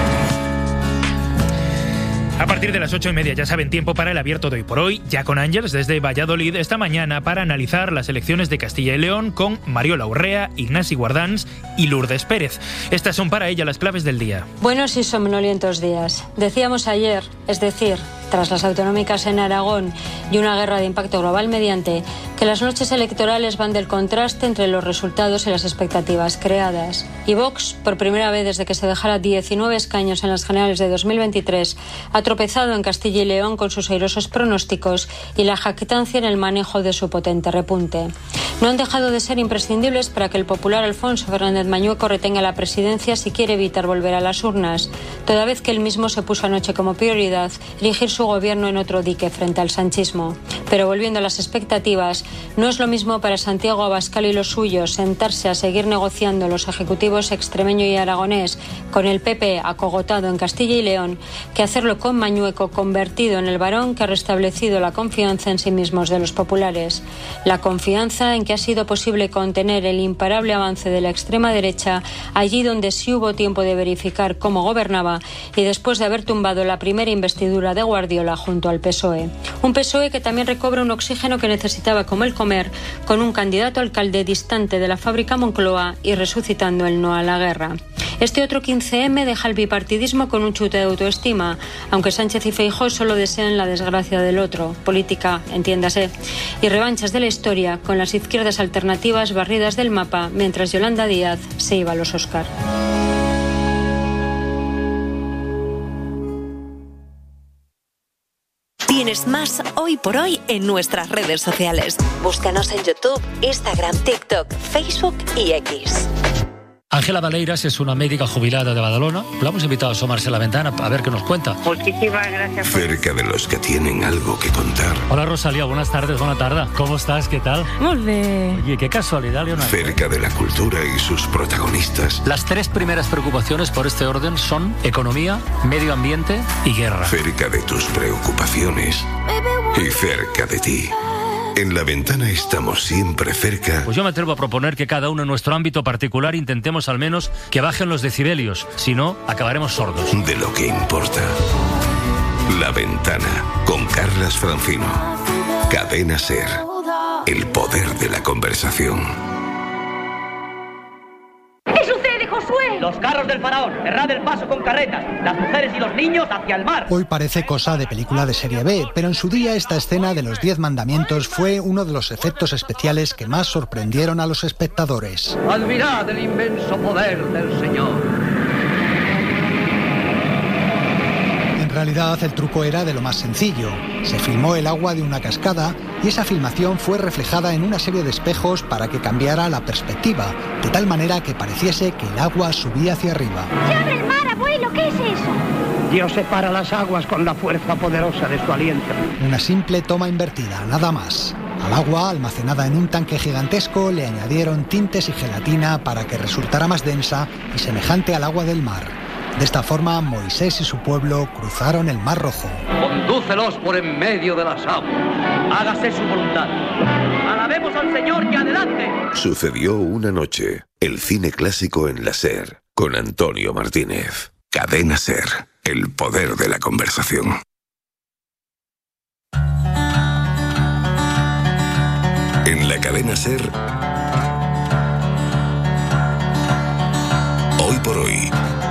A partir de las ocho y media, ya saben, tiempo para el abierto de hoy por hoy, ya con Ángeles desde Valladolid esta mañana para analizar las elecciones de Castilla y León con Mariola Urrea, Ignasi Guardans y Lourdes Pérez. Estas son para ella las claves del día. Buenos y somnolientos días. Decíamos ayer, es decir, tras las autonómicas en Aragón y una guerra de impacto global mediante, que las noches electorales van del contraste entre los resultados y las expectativas creadas. Y Vox, por primera vez desde que se dejara diecinueve escaños en las generales de dos mil veintitrés, ha tropezado en Castilla y León con sus airosos pronósticos y la jactancia en el manejo de su potente repunte. No han dejado de ser imprescindibles para que el popular Alfonso Fernández Mañueco retenga la presidencia si quiere evitar volver a las urnas, toda vez que él mismo se puso anoche como prioridad erigir su gobierno en otro dique frente al sanchismo. Pero volviendo a las expectativas, no es lo mismo para Santiago Abascal y los suyos sentarse a seguir negociando los ejecutivos extremeño y aragonés con el P P acogotado en Castilla y León que hacerlo con Mañueco convertido en el varón que ha restablecido la confianza en sí mismos de los populares. La confianza en que ha sido posible contener el imparable avance de la extrema derecha allí donde sí hubo tiempo de verificar cómo gobernaba y después de haber tumbado la primera investidura de Guardiola junto al P S O E. Un P S O E que también recobra un oxígeno que necesitaba como el comer, con un candidato alcalde distante de la fábrica Moncloa y resucitando el no a la guerra. Este otro quince eme deja el bipartidismo con un chute de autoestima, aunque Sánchez y Feijóo solo desean la desgracia del otro, política, entiéndase, y revanchas de la historia con las izquierdas alternativas barridas del mapa mientras Yolanda Díaz se iba a los Oscar. tienes más Hoy por Hoy en nuestras redes sociales. Búscanos en YouTube, Instagram, TikTok, Facebook y X. Ángela Valeiras es una médica jubilada de Badalona. La hemos invitado a asomarse a la ventana a ver qué nos cuenta. Muchísimas gracias. Cerca de los que tienen algo que contar. Hola Rosalía, buenas tardes, buena tarde. ¿Cómo estás? ¿Qué tal? Muy bien. Oye, qué casualidad, Leonardo. Cerca de la cultura y sus protagonistas. Las tres primeras preocupaciones por este orden son economía, medio ambiente y guerra. Cerca de tus preocupaciones y cerca de ti. En La Ventana estamos siempre cerca. Pues yo me atrevo a proponer que cada uno en nuestro ámbito particular intentemos al menos que bajen los decibelios. Si no, acabaremos sordos. De lo que importa. La Ventana, con Carlas Francino. Cadena SER. El poder de la conversación. Los carros del faraón, cerrad el paso con carretas, las mujeres y los niños hacia el mar. Hoy parece cosa de película de serie B, pero en su día esta escena de los Diez Mandamientos fue uno de los efectos especiales que más sorprendieron a los espectadores. Admirad el inmenso poder del Señor. En realidad el truco era de lo más sencillo. Se filmó el agua de una cascada y esa filmación fue reflejada en una serie de espejos para que cambiara la perspectiva, de tal manera que pareciese que el agua subía hacia arriba. ¡Se abre el mar, abuelo! ¿Qué es eso? Dios separa las aguas con la fuerza poderosa de su aliento. Una simple toma invertida, nada más. Al agua, almacenada en un tanque gigantesco, le añadieron tintes y gelatina para que resultara más densa y semejante al agua del mar. De esta forma, Moisés y su pueblo cruzaron el Mar Rojo. Condúcelos por en medio de las aguas. Hágase su voluntad. Alabemos al Señor y adelante. Sucedió una noche. El cine clásico en la SER. Con Antonio Martínez. Cadena SER. El poder de la conversación. En la cadena SER. Hoy por hoy.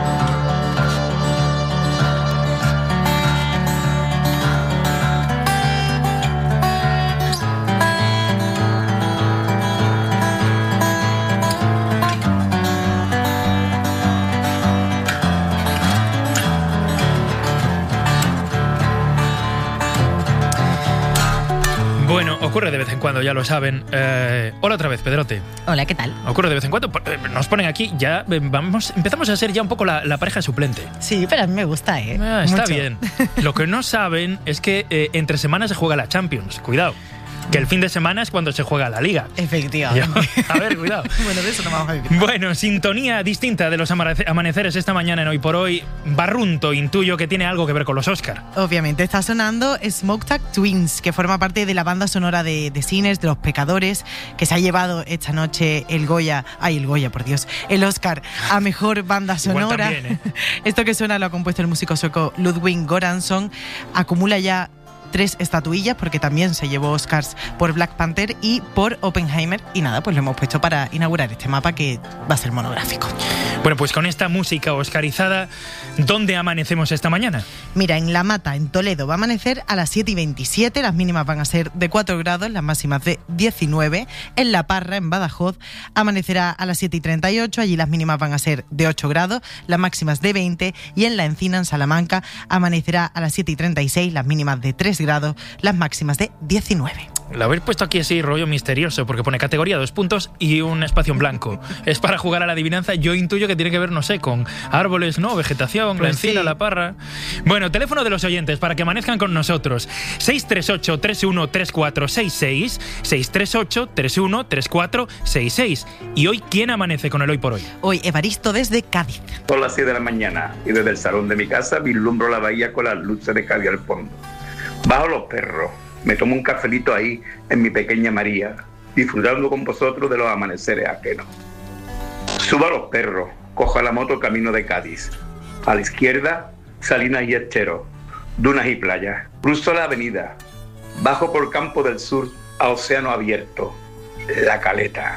Bueno, ocurre de vez en cuando, ya lo saben. Eh, hola otra vez, Pedrote. Hola, ¿qué tal? Ocurre de vez en cuando. Nos ponen aquí, ya vamos, empezamos a ser ya un poco la, la pareja suplente. Sí, pero a mí me gusta, ¿eh? Ah, está Mucho. bien. Lo que no saben es que eh, entre semanas se juega la Champions. Cuidado. Que el fin de semana es cuando se juega la Liga. Efectivamente. A ver, cuidado. Bueno, de eso no vamos a vivir. Bueno, sintonía distinta de los amaneceres esta mañana en Hoy por Hoy. Barrunto, intuyo que tiene algo que ver con los Oscar. Obviamente, está sonando Smokestack Twins, que forma parte de la banda sonora de, de cines, de Los Pecadores, que se ha llevado esta noche el Goya, ay, el Goya, por Dios, el Oscar a Mejor Banda Sonora. Igual también, ¿eh? Esto que suena lo ha compuesto el músico sueco Ludwig Göransson. Acumula ya tres estatuillas porque también se llevó Oscars por Black Panther y por Oppenheimer, y nada, pues lo hemos puesto para inaugurar este mapa que va a ser monográfico. Bueno, pues con esta música oscarizada, ¿dónde amanecemos esta mañana? Mira, en La Mata, en Toledo, va a amanecer a las siete y veintisiete, las mínimas van a ser de cuatro grados, las máximas de diecinueve. En La Parra, en Badajoz, amanecerá a las siete y treinta y ocho, allí las mínimas van a ser de ocho grados, las máximas de veinte. Y en La Encina, en Salamanca, amanecerá a las siete y treinta y seis, las mínimas de tres grados, las máximas de diecinueve. Lo habéis puesto aquí así, rollo misterioso, porque pone categoría dos puntos y un espacio en blanco. Es para jugar a la adivinanza. Yo intuyo que tiene que ver, no sé, con árboles, ¿no? Vegetación, pues la encina, sí. La parra. Bueno, teléfono de los oyentes para que amanezcan con nosotros. seis tres ocho, tres uno tres cuatro seis seis, seis tres ocho, tres uno tres cuatro seis seis. Y hoy, ¿quién amanece con el Hoy por Hoy? Hoy, Evaristo desde Cádiz. Son las siete de la mañana y desde el salón de mi casa vislumbro la bahía con las luces de Cádiz al fondo. Bajo los perros. Me tomo un cafelito ahí en mi pequeña María, disfrutando con vosotros de los amaneceres ajenos. Subo a los perros, cojo la moto camino de Cádiz. A la izquierda, Salinas y Estero, dunas y playas. Cruzo la avenida, bajo por Campo del Sur a océano abierto, La Caleta.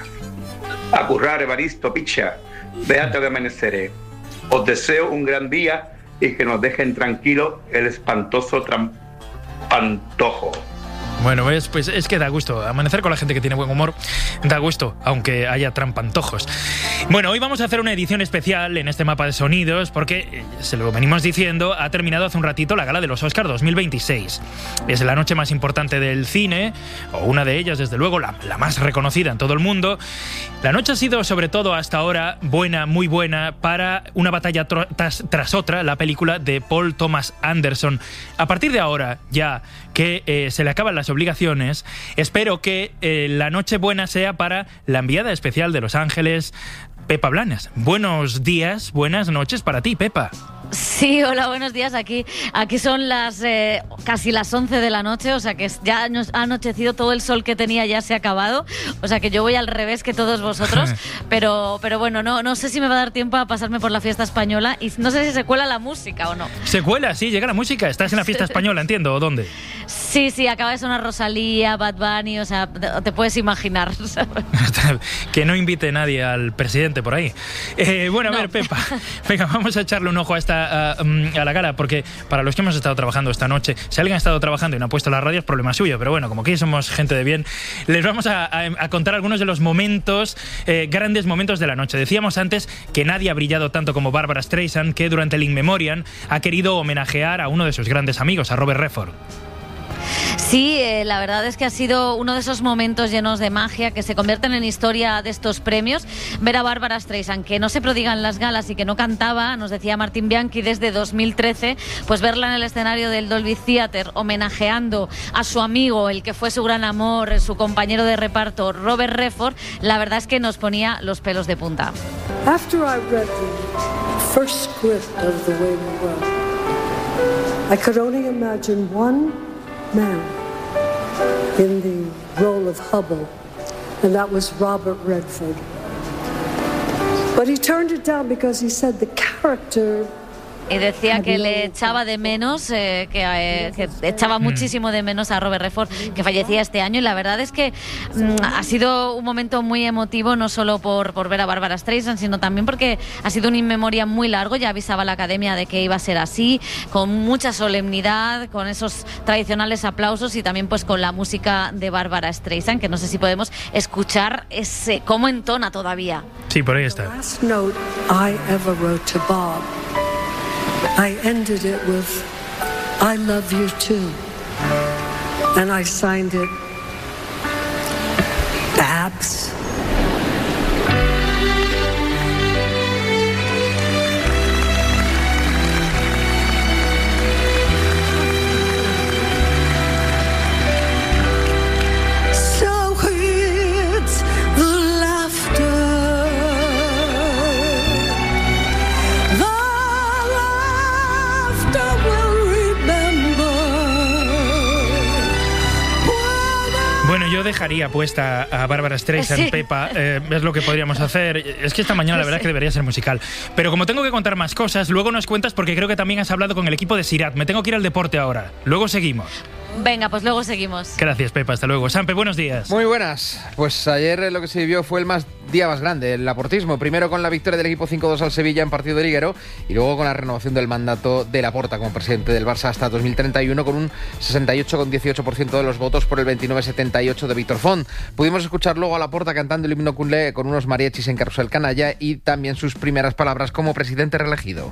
A currar, Evaristo, picha, véate de amaneceres. Os deseo un gran día y que nos dejen tranquilos el espantoso trampantojo. Bueno, pues, pues es que da gusto. Amanecer con la gente que tiene buen humor da gusto, aunque haya trampantojos. Bueno, hoy vamos a hacer una edición especial en este mapa de sonidos porque, se lo venimos diciendo, ha terminado hace un ratito la gala de los Oscar dos mil veintiséis. Es la noche más importante del cine, o una de ellas, desde luego, la, la más reconocida en todo el mundo. La noche ha sido, sobre todo hasta ahora, buena, muy buena, para una batalla tro- tras, tras otra, la película de Paul Thomas Anderson. A partir de ahora, ya que eh, se le acaban las obligaciones, espero que eh, la noche buena sea para la enviada especial de Los Ángeles, Pepa Blanes. Buenos días, buenas noches para ti, Pepa. Sí, hola, buenos días. Aquí, aquí son las eh, casi las once de la noche, o sea que ya ha anochecido, todo el sol que tenía ya se ha acabado, o sea que yo voy al revés que todos vosotros, pero, pero bueno, no, no sé si me va a dar tiempo a pasarme por la fiesta española y no sé si se cuela la música o no. Se cuela, sí, llega la música. Estás en la fiesta española, entiendo, ¿o dónde? Sí, sí, acaba de sonar Rosalía, Bad Bunny, o sea, te puedes imaginar. Que no invite nadie al presidente por ahí. Eh, bueno, a no. ver, Pepa, venga, vamos a echarle un ojo a esta a, a la gala, porque para los que hemos estado trabajando esta noche, si alguien ha estado trabajando y no ha puesto las radios, problema suyo, pero bueno, como aquí somos gente de bien, les vamos a, a, a contar algunos de los momentos, eh, grandes momentos de la noche. Decíamos antes que nadie ha brillado tanto como Barbra Streisand, que durante el In Memoriam ha querido homenajear a uno de sus grandes amigos, a Robert Redford. Sí, eh, la verdad es que ha sido uno de esos momentos llenos de magia que se convierten en historia de estos premios. Ver a Barbra Streisand, que no se prodiga en las galas y que no cantaba, nos decía Martín Bianchi desde dos mil trece, pues verla en el escenario del Dolby Theatre homenajeando a su amigo, el que fue su gran amor, su compañero de reparto, Robert Redford, la verdad es que nos ponía los pelos de punta. After I read the first script of The Way We Were, I could only imagine one man in the role of Hubble, and that was Robert Redford. But he turned it down because he said the character. Y decía que le echaba de menos, eh, que, eh, que echaba muchísimo de menos a Robert Redford, que fallecía este año, y la verdad es que mm, ha sido un momento muy emotivo, no solo por, por ver a Barbra Streisand, sino también porque ha sido un In Memoriam muy largo. Ya avisaba la Academia de que iba a ser así, con mucha solemnidad, con esos tradicionales aplausos y también pues con la música de Barbra Streisand, que no sé si podemos escuchar ese cómo entona todavía. Sí, por ahí está. The last note I ever wrote to Bob, I ended it with, I love you too. And I signed it, Babs. So it's the laughter. Bueno, yo dejaría puesta a Barbra Streisand, sí. Pepa, eh, es lo que podríamos hacer. Es que esta mañana la verdad es que debería ser musical. Pero como tengo que contar más cosas, luego nos cuentas, porque creo que también has hablado con el equipo de Sirat. Me tengo que ir al deporte ahora. Luego seguimos. Venga, pues luego seguimos. Gracias, Pepa, hasta luego. Sampe, buenos días. Muy buenas. Pues ayer lo que se vivió fue el más día más grande, el aportismo. Primero con la victoria del equipo cinco dos al Sevilla en partido de liguero, y luego con la renovación del mandato de Laporta como presidente del Barça hasta dos mil treinta y uno, con un sesenta y ocho coma dieciocho por ciento de los votos por el veintinueve coma setenta y ocho de Víctor Font. Pudimos escuchar luego a Laporta cantando el himno culé con unos mariachis en Carrusel Canalla y también sus primeras palabras como presidente reelegido.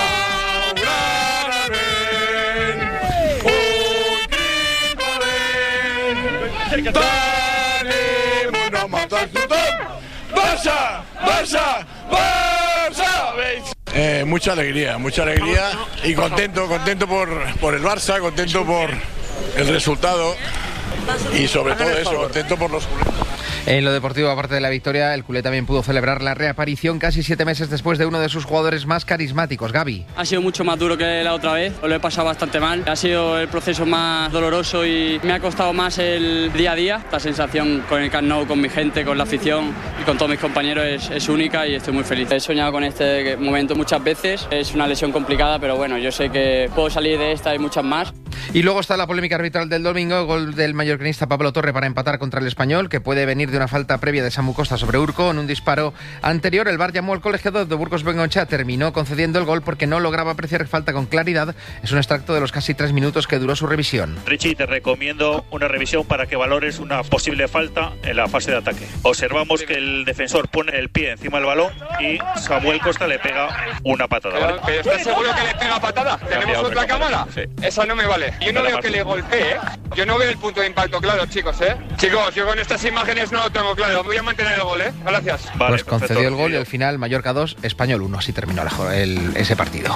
¡Barça! ¡Barça! ¡Barça! Eh, mucha alegría, mucha alegría y contento, contento por, por el Barça, contento por el resultado y sobre todo eso, contento por los culés. En lo deportivo, aparte de la victoria, el culé también pudo celebrar la reaparición casi siete meses después de uno de sus jugadores más carismáticos, Gavi. Ha sido mucho más duro que la otra vez, lo he pasado bastante mal. Ha sido el proceso más doloroso y me ha costado más el día a día. La sensación con el Camp Nou, con mi gente, con la afición y con todos mis compañeros es, es única y estoy muy feliz. He soñado con este momento muchas veces, es una lesión complicada, pero bueno, yo sé que puedo salir de esta y muchas más. Y luego está la polémica arbitral del domingo, gol del mallorquinista Pablo Torre para empatar contra el Español, que puede venir de una falta previa de Samu Costa sobre Urco. En un disparo anterior, el V A R llamó al colegiado de Burgos Bengoechea, terminó concediendo el gol porque no lograba apreciar falta con claridad. Es un extracto de los casi tres minutos que duró su revisión. Richie, te recomiendo una revisión para que valores una posible falta en la fase de ataque. Observamos que el defensor pone el pie encima del balón y Samuel Costa le pega una patada. ¿Vale? Pero ¿estás seguro que le pega patada? ¿Tenemos otra cámara? Sí. Esa no me vale. Yo no veo que le golpee, ¿eh? Yo no veo el punto de impacto claro, chicos, ¿eh? Chicos, yo con estas imágenes no lo tengo claro. Voy a mantener el gol, ¿eh? Gracias. Vale, pues concedió el gol y al final Mallorca dos, Español uno. Así terminó el, ese partido.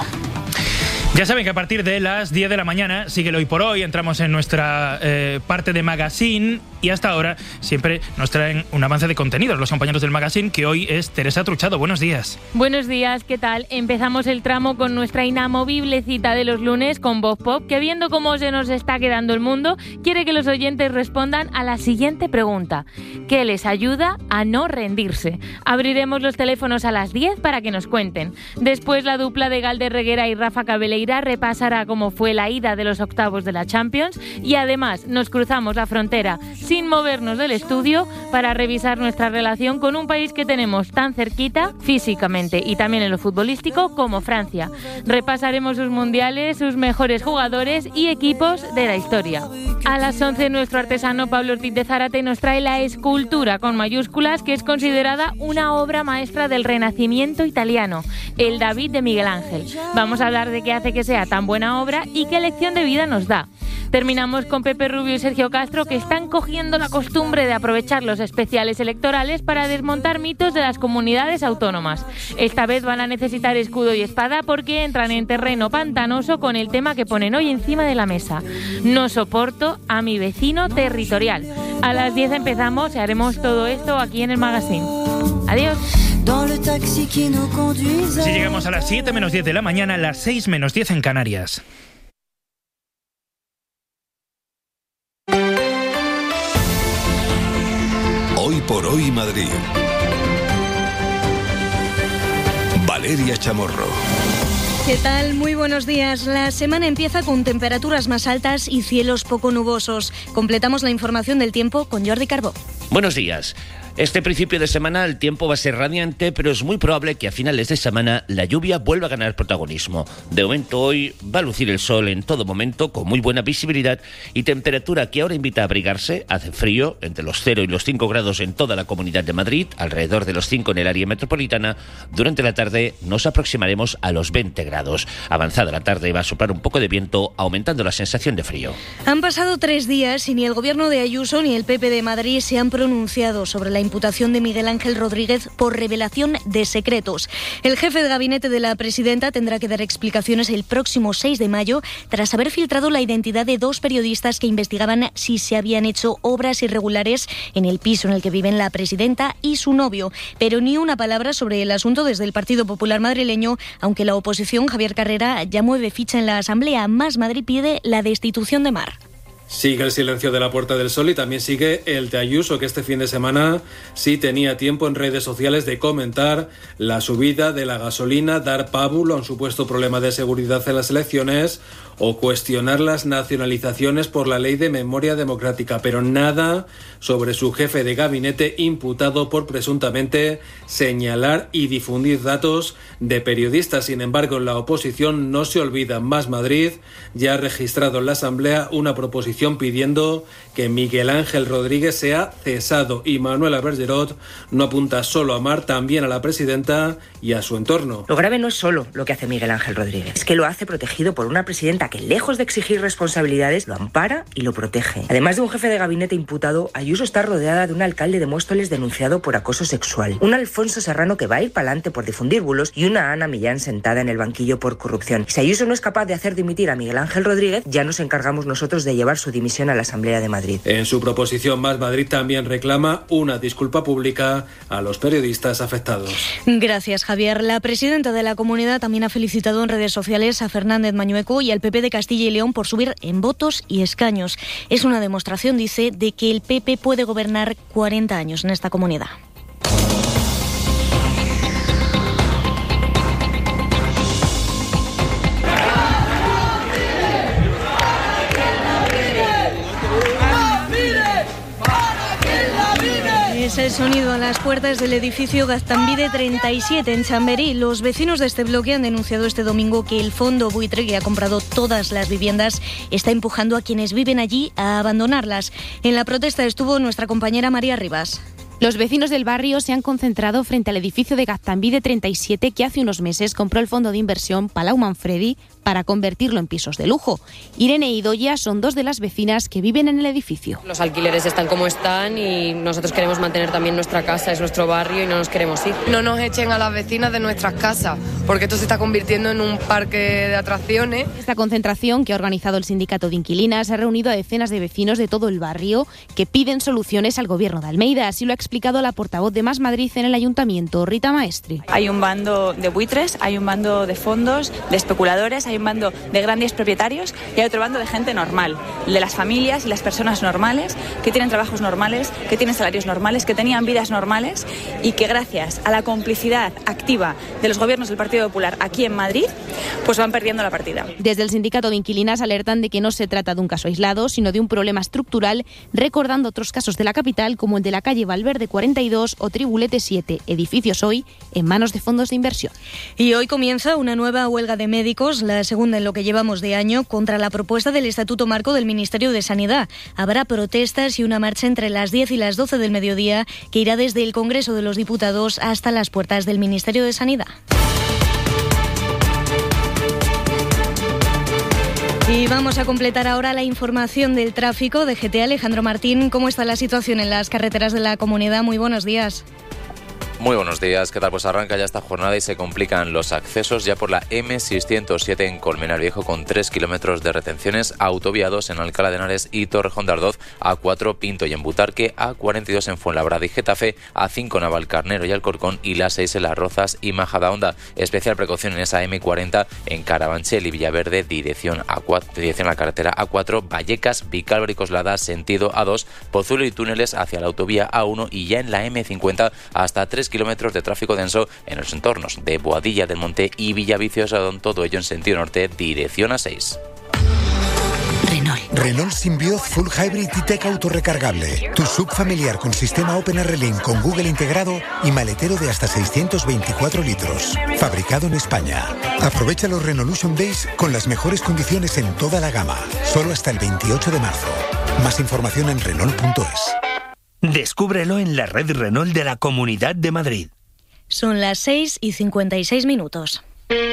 Ya saben que a partir de las diez de la mañana, síguelo hoy por hoy, entramos en nuestra eh, parte de Magazine y hasta ahora siempre nos traen un avance de contenidos los compañeros del Magazine, que hoy es Teresa Truchado. Buenos días. Buenos días, ¿qué tal? Empezamos el tramo con nuestra inamovible cita de los lunes con Voz Pop, que viendo cómo se nos está quedando el mundo, quiere que los oyentes respondan a la siguiente pregunta: ¿qué les ayuda a no rendirse? Abriremos los teléfonos a las diez para que nos cuenten. Después la dupla de Galder Reguera y Rafa Cabeleira repasará cómo fue la ida de los octavos de la Champions y además nos cruzamos la frontera sin movernos del estudio para revisar nuestra relación con un país que tenemos tan cerquita físicamente y también en lo futbolístico como Francia. Repasaremos sus mundiales, sus mejores jugadores y equipos de la historia. A las once nuestro artesano Pablo Ortiz de Zárate nos trae la escultura con mayúsculas, que es considerada una obra maestra del Renacimiento italiano, el David de Miguel Ángel. Vamos a hablar de qué hace que sea tan buena obra y qué lección de vida nos da. Terminamos con Pepe Rubio y Sergio Castro, que están cogiendo la costumbre de aprovechar los especiales electorales para desmontar mitos de las comunidades autónomas. Esta vez van a necesitar escudo y espada porque entran en terreno pantanoso con el tema que ponen hoy encima de la mesa: no soporto a mi vecino territorial. A las diez empezamos y haremos todo esto aquí en el Magazine. Adiós. Si llegamos a las siete menos diez de la mañana, las seis menos diez en Canarias. Hoy por hoy Madrid. Valeria Chamorro. ¿Qué tal? Muy buenos días. La semana empieza con temperaturas más altas y cielos poco nubosos. Completamos la información del tiempo con Jordi Carbó. Buenos días. Este principio de semana el tiempo va a ser radiante, pero es muy probable que a finales de semana la lluvia vuelva a ganar protagonismo. De momento hoy va a lucir el sol en todo momento, con muy buena visibilidad y temperatura que ahora invita a abrigarse. Hace frío, entre los cero y los cinco grados en toda la Comunidad de Madrid, alrededor de los cinco en el área metropolitana. Durante la tarde nos aproximaremos a los veinte grados. Avanzada la tarde va a soplar un poco de viento, aumentando la sensación de frío. Han pasado tres días y ni el gobierno de Ayuso ni el P P de Madrid se han pronunciado sobre la imputación de Miguel Ángel Rodríguez por revelación de secretos. El jefe de gabinete de la presidenta tendrá que dar explicaciones el próximo seis de mayo tras haber filtrado la identidad de dos periodistas que investigaban si se habían hecho obras irregulares en el piso en el que viven la presidenta y su novio. Pero ni una palabra sobre el asunto desde el Partido Popular madrileño, aunque la oposición, Javier Carrera, ya mueve ficha en la Asamblea. Más Madrid pide la destitución de Mar. Sigue el silencio de la Puerta del Sol y también sigue el de Ayuso, que este fin de semana sí tenía tiempo en redes sociales de comentar la subida de la gasolina, dar pábulo a un supuesto problema de seguridad en las elecciones o cuestionar las nacionalizaciones por la Ley de Memoria Democrática, pero nada sobre su jefe de gabinete imputado por presuntamente señalar y difundir datos de periodistas. Sin embargo, la oposición no se olvida. Más Madrid ya ha registrado en la Asamblea una proposición pidiendo que Miguel Ángel Rodríguez sea cesado, y Manuela Bergerot no apunta solo a Mar, también a la presidenta y a su entorno. Lo grave no es solo lo que hace Miguel Ángel Rodríguez, es que lo hace protegido por una presidenta que, lejos de exigir responsabilidades, lo ampara y lo protege. Además de un jefe de gabinete imputado, Ayuso está rodeada de un alcalde de Móstoles denunciado por acoso sexual, un Alfonso Serrano que va a ir para adelante por difundir bulos y una Ana Millán sentada en el banquillo por corrupción. Si Ayuso no es capaz de hacer dimitir a Miguel Ángel Rodríguez, ya nos encargamos nosotros de llevar su dimisión a la Asamblea de Madrid. En su proposición, Más Madrid también reclama una disculpa pública a los periodistas afectados. Gracias, Javier. La presidenta de la Comunidad también ha felicitado en redes sociales a Fernández Mañueco y al P P de Castilla y León por subir en votos y escaños. Es una demostración, dice, de que el P P puede gobernar cuarenta años en esta comunidad. sonido a las puertas del edificio Gaztambide treinta y siete en Chamberí. Los vecinos de este bloque han denunciado este domingo que el fondo buitre, que ha comprado todas las viviendas, está empujando a quienes viven allí a abandonarlas. En la protesta estuvo nuestra compañera María Rivas. Los vecinos del barrio se han concentrado frente al edificio de Gaztambide treinta y siete, que hace unos meses compró el fondo de inversión Palau Manfredi para convertirlo en pisos de lujo. Irene y Idoia son dos de las vecinas que viven en el edificio. Los alquileres están como están y nosotros queremos mantener también nuestra casa, es nuestro barrio y no nos queremos ir. No nos echen a las vecinas de nuestras casas, porque esto se está convirtiendo en un parque de atracciones. Esta concentración que ha organizado el sindicato de inquilinas ha reunido a decenas de vecinos de todo el barrio que piden soluciones al gobierno de Almeida. Así lo ha explicado la portavoz de Más Madrid en el ayuntamiento, Rita Maestri. Hay un bando de buitres, hay un bando de fondos, de especuladores, hay un bando de grandes propietarios y hay otro bando de gente normal, de las familias y las personas normales que tienen trabajos normales, que tienen salarios normales, que tenían vidas normales y que gracias a la complicidad activa de los gobiernos del Partido Popular aquí en Madrid, pues van perdiendo la partida. Desde el sindicato de inquilinas alertan de que no se trata de un caso aislado, sino de un problema estructural, recordando otros casos de la capital como el de la calle Valverde cuarenta y dos o Tribulete siete, edificios hoy en manos de fondos de inversión. Y hoy comienza una nueva huelga de médicos, la segunda en lo que llevamos de año, contra la propuesta del Estatuto Marco del Ministerio de Sanidad. Habrá protestas y una marcha entre las diez y las doce del mediodía que irá desde el Congreso de los Diputados hasta las puertas del Ministerio de Sanidad. Y vamos a completar ahora la información del tráfico de G T A. Alejandro Martín, ¿cómo está la situación en las carreteras de la comunidad? Muy buenos días. Muy buenos días, ¿qué tal? Pues arranca ya esta jornada y se complican los accesos ya por la eme seiscientos siete en Colmenar Viejo con tres kilómetros de retenciones, Autovía dos en Alcalá de Henares y Torrejón de Ardoz, A cuatro Pinto y en Butarque, A cuarenta y dos en Fuenlabrada y Getafe, A cinco Navalcarnero y Alcorcón y la seis en Las Rozas y Majadahonda. Especial precaución en esa eme cuarenta en Carabanchel y Villaverde, dirección A cuatro, dirección a la carretera A cuatro, Vallecas, Vicálvaro y Coslada, sentido A dos, Pozuelo y túneles hacia la autovía A uno y ya en la eme cincuenta hasta tres kilómetros de tráfico denso en los entornos de Boadilla del Monte y Villaviciosa, todo ello en sentido norte, dirección A seis. Renault. Renault Symbioz Full Hybrid y Tech autorrecargable. Tu sub familiar con sistema OpenRLink con Google integrado y maletero de hasta seiscientos veinticuatro litros. Fabricado en España. Aprovecha los Renaulution Days con las mejores condiciones en toda la gama. Solo hasta el veintiocho de marzo. Más información en Renault punto es. Descúbrelo en la red Renault de la Comunidad de Madrid. Son las seis y cincuenta y seis minutos.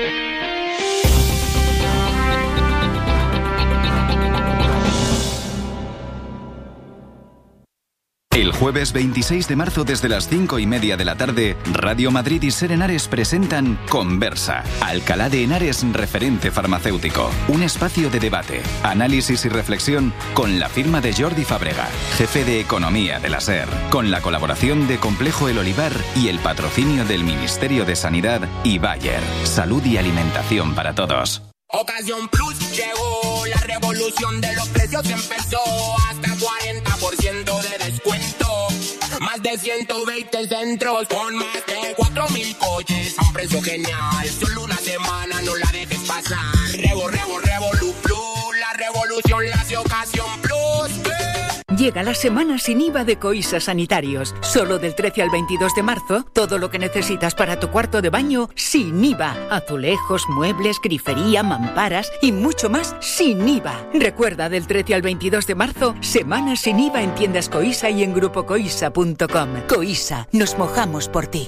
El jueves veintiséis de marzo desde las cinco y media de la tarde, Radio Madrid y Ser Henares presentan Conversa, Alcalá de Henares referente farmacéutico. Un espacio de debate, análisis y reflexión con la firma de Jordi Fábrega, jefe de Economía de la SER, con la colaboración de Complejo El Olivar y el patrocinio del Ministerio de Sanidad y Bayer. Salud y alimentación para todos. Ocasión Plus llegó, la revolución de los precios empezó, hasta cuarenta por ciento de descuento, más de ciento veinte centros, con más de cuatro mil coches, a un precio genial, solo una semana no la dejes pasar, Revo, Revo, Revolu Plus, la revolución la hace Ocasión Plus. Llega la semana sin I V A de Coisa Sanitarios. Solo del trece al veintidós de marzo, todo lo que necesitas para tu cuarto de baño sin I V A. Azulejos, muebles, grifería, mamparas y mucho más sin I V A. Recuerda, del trece al veintidós de marzo, semana sin I V A en tiendas Coisa y en grupo coisa punto com. Coisa, nos mojamos por ti.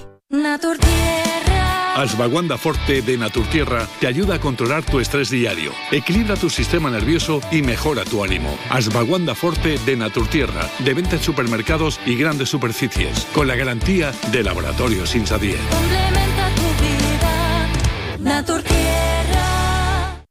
Ashwagandha Forte de Naturtierra te ayuda a controlar tu estrés diario, equilibra tu sistema nervioso y mejora tu ánimo. Ashwagandha Forte de Naturtierra, de venta en supermercados y grandes superficies, con la garantía de Laboratorios Insadier. Complementa tu vida, Naturtierra.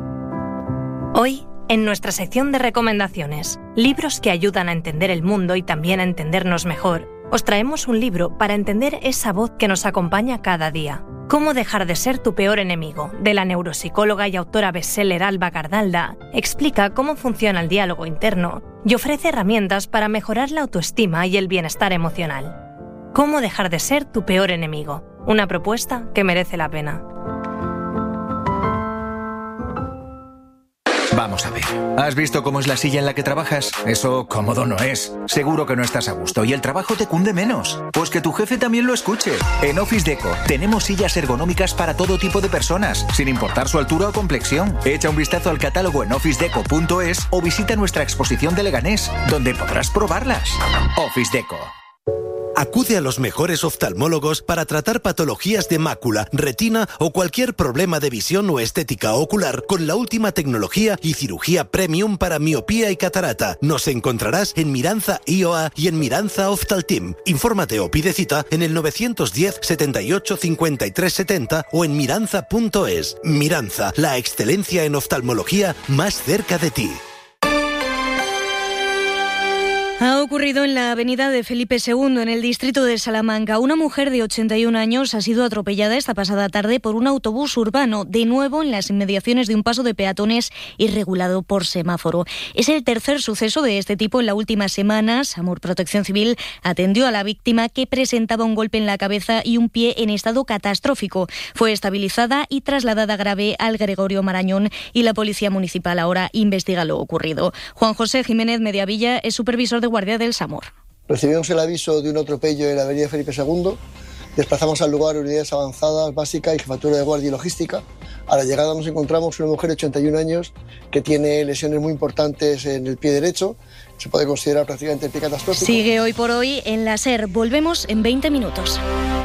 Hoy, en nuestra sección de recomendaciones, libros que ayudan a entender el mundo y también a entendernos mejor, os traemos un libro para entender esa voz que nos acompaña cada día. Cómo dejar de ser tu peor enemigo, de la neuropsicóloga y autora bestseller Alba Gardalda, explica cómo funciona el diálogo interno y ofrece herramientas para mejorar la autoestima y el bienestar emocional. Cómo dejar de ser tu peor enemigo, una propuesta que merece la pena. Vamos a ver. ¿Has visto cómo es la silla en la que trabajas? Eso cómodo no es. Seguro que no estás a gusto y el trabajo te cunde menos. Pues que tu jefe también lo escuche. En Office Deco tenemos sillas ergonómicas para todo tipo de personas, sin importar su altura o complexión. Echa un vistazo al catálogo en office deco punto es o visita nuestra exposición de Leganés, donde podrás probarlas. Office Deco. Acude a los mejores oftalmólogos para tratar patologías de mácula, retina o cualquier problema de visión o estética ocular con la última tecnología y cirugía premium para miopía y catarata. Nos encontrarás en Miranza I O A y en Miranza Oftalteam. Infórmate o pide cita en el nueve uno cero, setenta y ocho, cincuenta y tres setenta o en miranza punto es. Miranza, la excelencia en oftalmología más cerca de ti. Ha ocurrido en la avenida de Felipe segundo, en el distrito de Salamanca. Una mujer de ochenta y un años ha sido atropellada esta pasada tarde por un autobús urbano, de nuevo en las inmediaciones de un paso de peatones irregulado por semáforo. Es el tercer suceso de este tipo en la última semana. SAMUR Protección Civil atendió a la víctima, que presentaba un golpe en la cabeza y un pie en estado catastrófico. Fue estabilizada y trasladada grave al Gregorio Marañón, y la Policía Municipal ahora investiga lo ocurrido. Juan José Jiménez Mediavilla es supervisor de guardia del SAMUR. Recibimos el aviso de un atropello en la avenida Felipe segundo. Desplazamos al lugar unidades avanzadas, básicas y jefatura de guardia y logística. A la llegada nos encontramos una mujer de ochenta y un años que tiene lesiones muy importantes en el pie derecho. Se puede considerar prácticamente el pie catastrófico. Sigue Hoy por Hoy en la SER. Volvemos en veinte minutos.